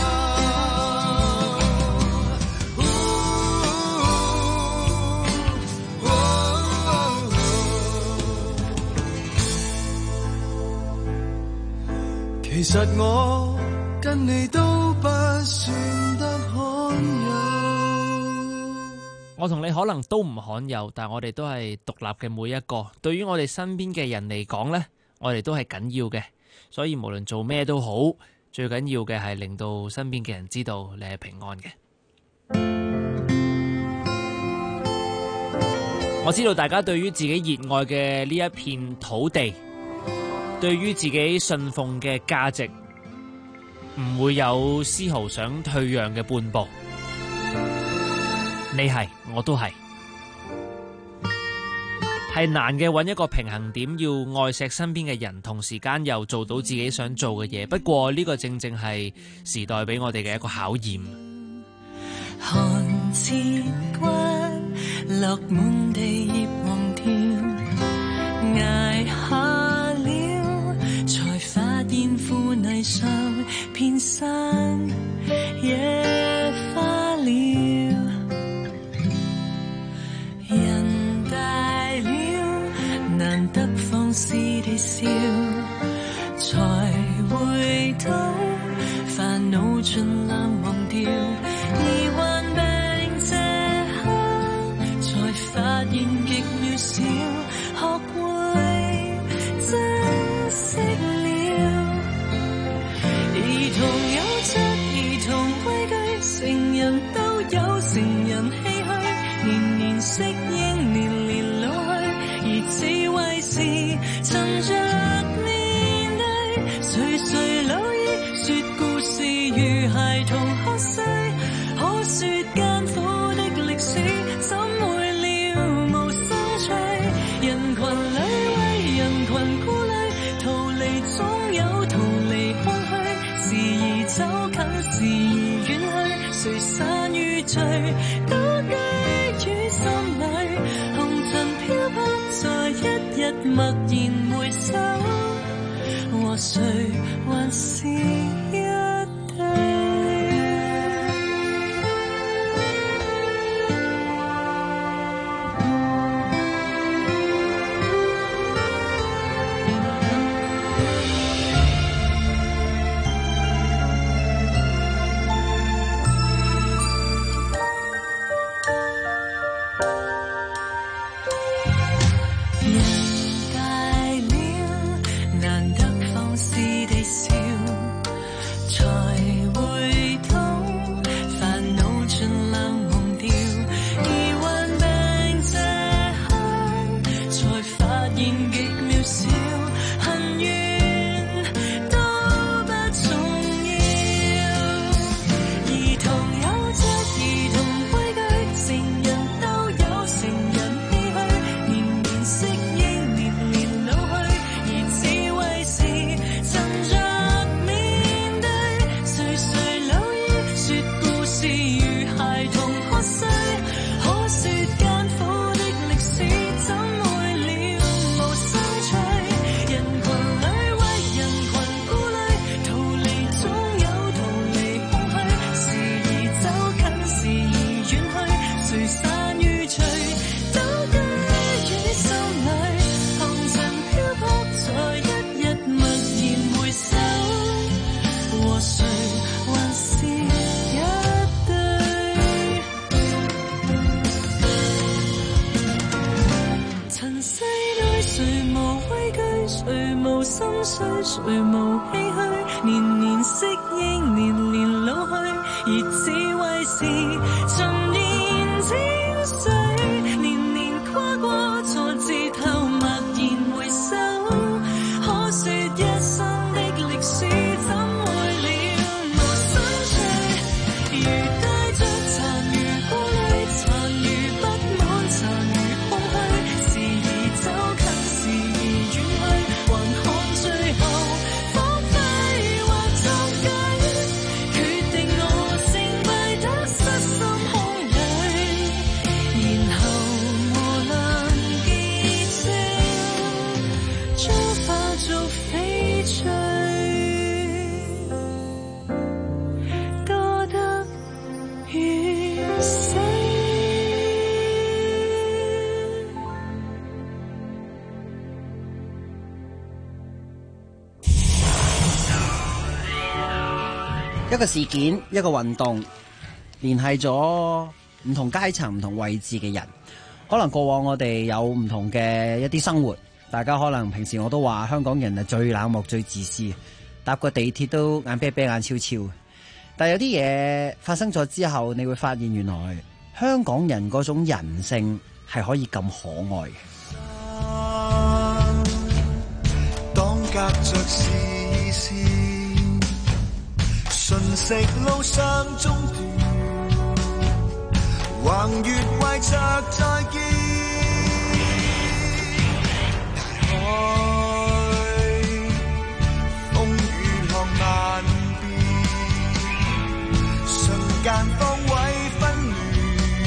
Speaker 11: 其實我跟你都不算得罕有。
Speaker 15: 我同你可能都唔罕有，但係我哋都係獨立嘅每一個。對於我哋身邊嘅人嚟講呢，我哋都係緊要嘅。所以無論做咩都好，最緊要嘅係令到身邊嘅人知道你係平安嘅。我知道大家對於自己熱愛嘅呢一片土地，對於自己信奉嘅價值，唔會有絲毫想退讓嘅半步。你係，我都係難嘅，揾一個平衡點，要愛錫身邊嘅人，同時間又做到自己想做嘅嘢。不過呢個正正係時代俾我哋嘅一個考驗。
Speaker 5: 刺骨，落滿地葉黃條，捱下了，才發現腐泥上遍生野花了。人大了，難得放肆地笑，才會到煩惱盡冷忘掉，而患病這刻才發現極渺小，學會珍惜了。兒童有着兒童畏懼，成人都有成人唏噓，年年適應，年年老去，而智慧是趁着面對，垂垂老矣，說故事如孩童喝水，可說艱苦的歷史，怎會了無生趣？人群裏為人群顧慮，逃離總有逃離空虛，時而走近，時而遠去，誰散與聚，都居於心裏，紅塵飄泊在一日默然回首，和誰還是一對。誰無唏噓，年年適應，年年老去，而智慧是循年漸歲，年年跨過挫折後默然回首，可說一生的歷史怎會了無生趣，如帶着殘餘顧慮，殘餘不滿，殘餘空虛，時而走近，時而遠去，還看最後
Speaker 13: 一個事件，一個運動，聯繫咗唔同階層、唔同位置嘅人。可能過往我哋有唔同嘅一啲生活，大家可能平時我都話香港人係最冷漠、最自私，搭個地鐵都眼啤啤、眼超超。但係有啲嘢發生咗之後，你會發現原來香港人嗰種人性係可以咁可愛嘅。
Speaker 11: 當隔着視線，瞬息路上中斷，橫越為着再見。大海風雨浪漫變，瞬間方位紛亂，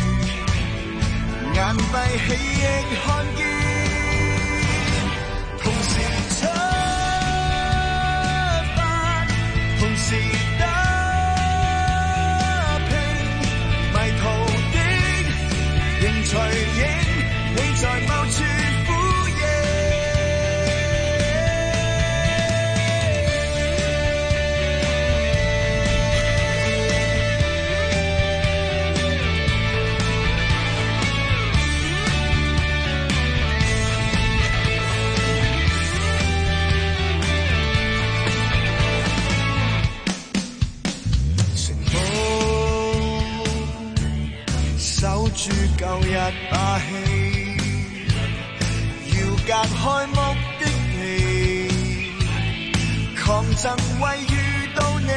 Speaker 11: 住舊日霸氣，要隔開目的地，抗爭為遇到你。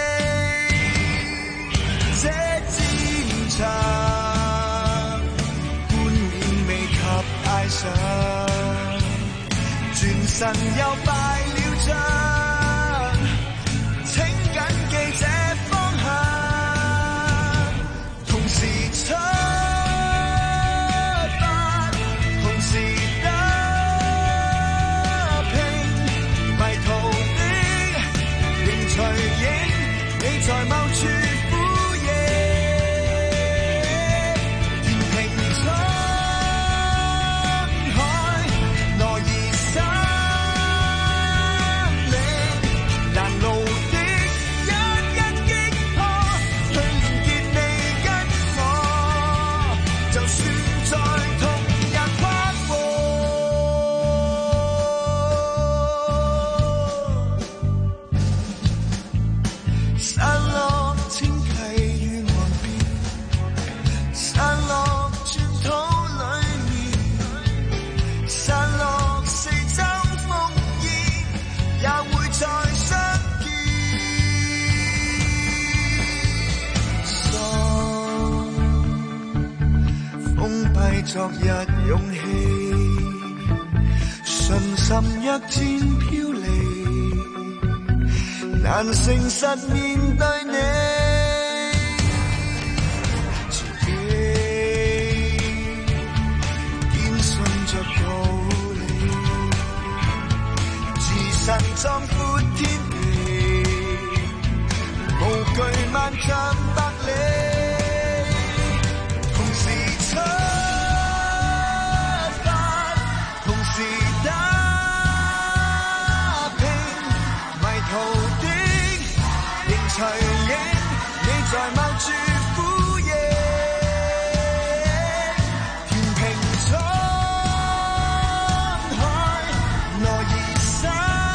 Speaker 11: 這戰場冠冕未及戴上，轉身又敗了仗，請緊記這方向，同時出發，同時打拼，迷途的仍隨影，你在某處昨日勇氣，信心一天飄離，難誠實面對你。自己堅信着道理，自身壯闊天地，無懼萬丈百里。隨影，你在某處呼應，填平滄海，挪移山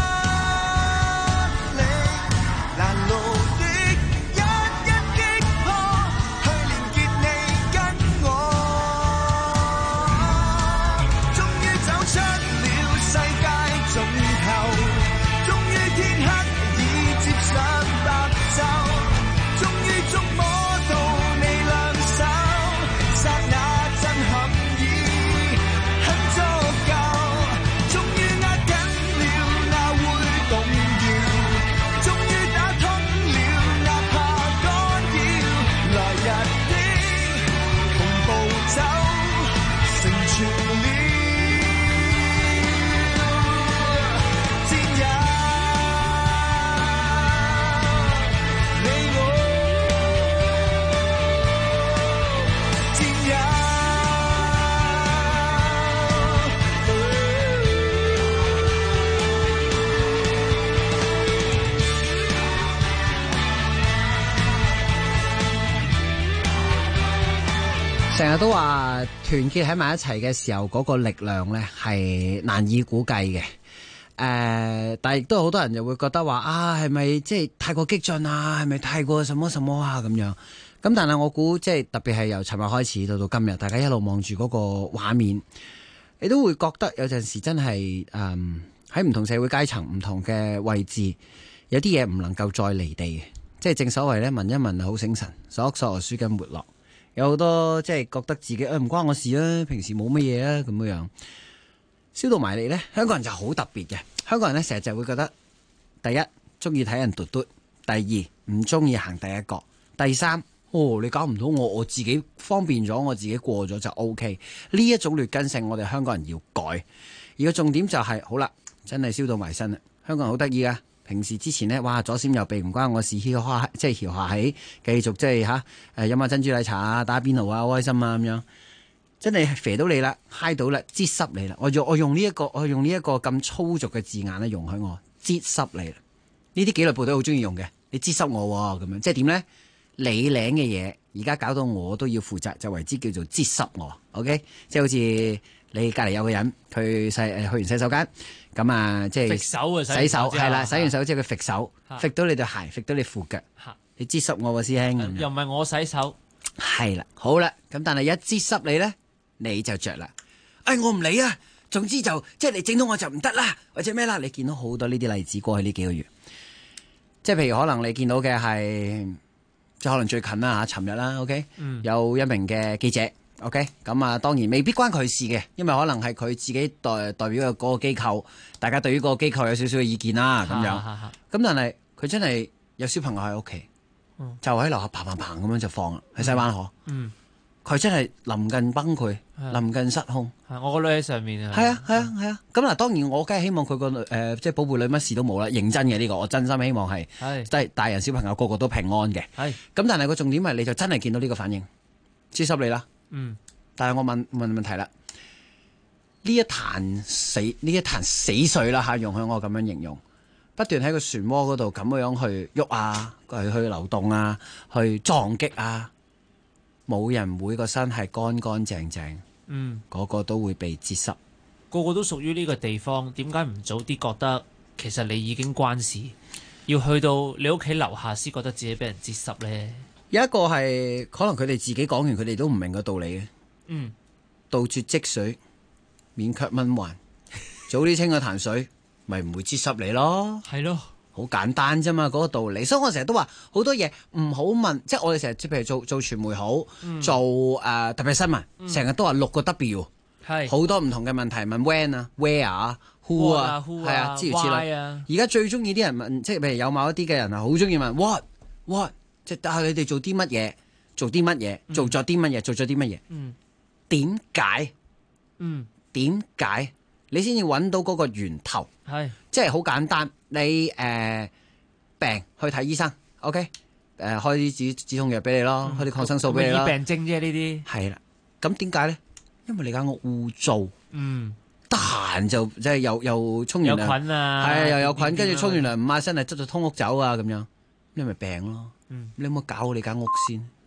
Speaker 11: 嶺，攔路的一擊破，去連結你跟我，終於走出了世界盡頭，終於天黑已接上終於觸摸到你兩手，剎那震撼已很足夠，終於握緊了那會動搖，終於打通了哪怕干擾，來日的同步走，成全了戰友。
Speaker 13: 成日都話團結喺埋一齊嘅時候，嗰個力量呢係難以估計嘅。但係亦都好多人就會覺得話啊，係咪即係太過激進啊？係咪太過什麼什麼啊？咁樣咁，但係我估即係特別係由尋日開始到今日，大家一路望住嗰個畫面，你都會覺得有陣時真係喺唔同社會階層、唔同嘅位置，有啲嘢唔能夠再離地嘅。即係正所謂呢，聞一聞好醒神，索一索舒筋活絡。有好多即係覺得自己唔關我事啊，平時冇乜嘢啊咁樣，燒到埋嚟呢，香港人就好特別嘅。香港人呢，成日就會覺得，第一中意睇人嘟嘟，第二唔中意行第一個，第三你搞唔到我自己方便咗，我自己過咗就 OK。呢一種劣根性，我哋香港人要改。而個重點就係好啦，真係燒到埋身啦。香港人好得意啊！平時之前呢，哇左閃右避唔關我事，即係搖下起，繼續即係飲下珍珠奶茶啊，打邊爐啊，好開心啊咁樣，真係肥到你啦，嗨到啦，擠濕你啦。我用呢一個咁粗俗嘅字眼咧，容許我擠濕你啦。呢啲紀律部隊好中意用嘅，你擠濕我咁樣，即係點咧？你領嘅嘢，而家搞到我都要負責，就為之叫做擠濕我。OK， 即係好似你隔離有個人，佢去完洗手間。咁啊，即係洗手係啦，洗完手之後佢揈手，揈到你對鞋，揈到你褲腳，你擠濕我喎師兄。
Speaker 15: 又唔係我洗手，
Speaker 13: 係啦，好啦， 咁但係一擠濕你咧，你就着啦。我唔理啊，總之就即係你整到我就唔得啦，或者咩啦。你見到好多呢啲例子過去呢幾個月，即係譬如可能你見到嘅係，即係可能最近啦嚇，尋日啦 ，OK，有一名嘅記者 ，OK，咁啊當然未必關佢事嘅，因為可能係佢自己代表嘅嗰個機構，大家對於嗰個機構有少少嘅意見啦咁樣。咁但係佢真係有小朋友喺屋企，就喺樓下砰咁樣就放啦，喺西灣河。佢真係臨近崩潰，臨近失控。
Speaker 15: 我個女喺上面啊。
Speaker 13: 係啊。咁嗱，當然我梗係希望佢個即係寶貝女乜事都冇啦，認真嘅呢個，我真心希望係，即係大人小朋友個個都平安嘅。咁但係個重點係，你就真係見到呢個反應，接濕你啦。但係我問問題啦，呢一潭死水啦嚇，容許我咁樣形容，不斷喺個漩渦嗰度咁樣去喐啊，去流動啊，去撞擊啊。冇人每個身係乾乾淨淨，個個都會被擠濕，
Speaker 15: 個個都屬於呢個地方。點解唔早啲覺得其實你已經關事，要去到你屋企樓下先覺得自己俾人擠濕呢？
Speaker 13: 有一個係可能佢哋自己講完，佢哋都唔明個道理嘅。杜絕積水，免卻蚊患，早啲清個潭水，咪唔會擠濕你咯。
Speaker 15: 係咯。
Speaker 13: 好簡單啫嘛，嗰個道理。所以我成日都話好多嘢唔好問，即係我哋成日譬如做傳媒好，做特別新聞，成日都話6個 W， 好多唔同嘅問題問 when 啊、where 啊、who 啊，係啊，諸如此類。而家最中意啲人問，即係譬如有某一啲嘅人啊，好中意問 what， 即係但係你哋做啲乜嘢，做咗啲乜嘢，點解？點解？你先至揾到嗰個源頭，即係好簡單。你病去睇醫生 ，OK， 開啲止痛藥俾你咯，開啲抗生素俾你咯。
Speaker 15: 醫病徵啫呢啲。
Speaker 13: 係啦，咁點解咧？因為你間屋污糟，得閒就即係又沖完涼，有菌啊，係又有菌，跟住沖完涼唔抹身，係執咗通屋走啊咁樣，你咪病咯。你有冇搞好你間屋先？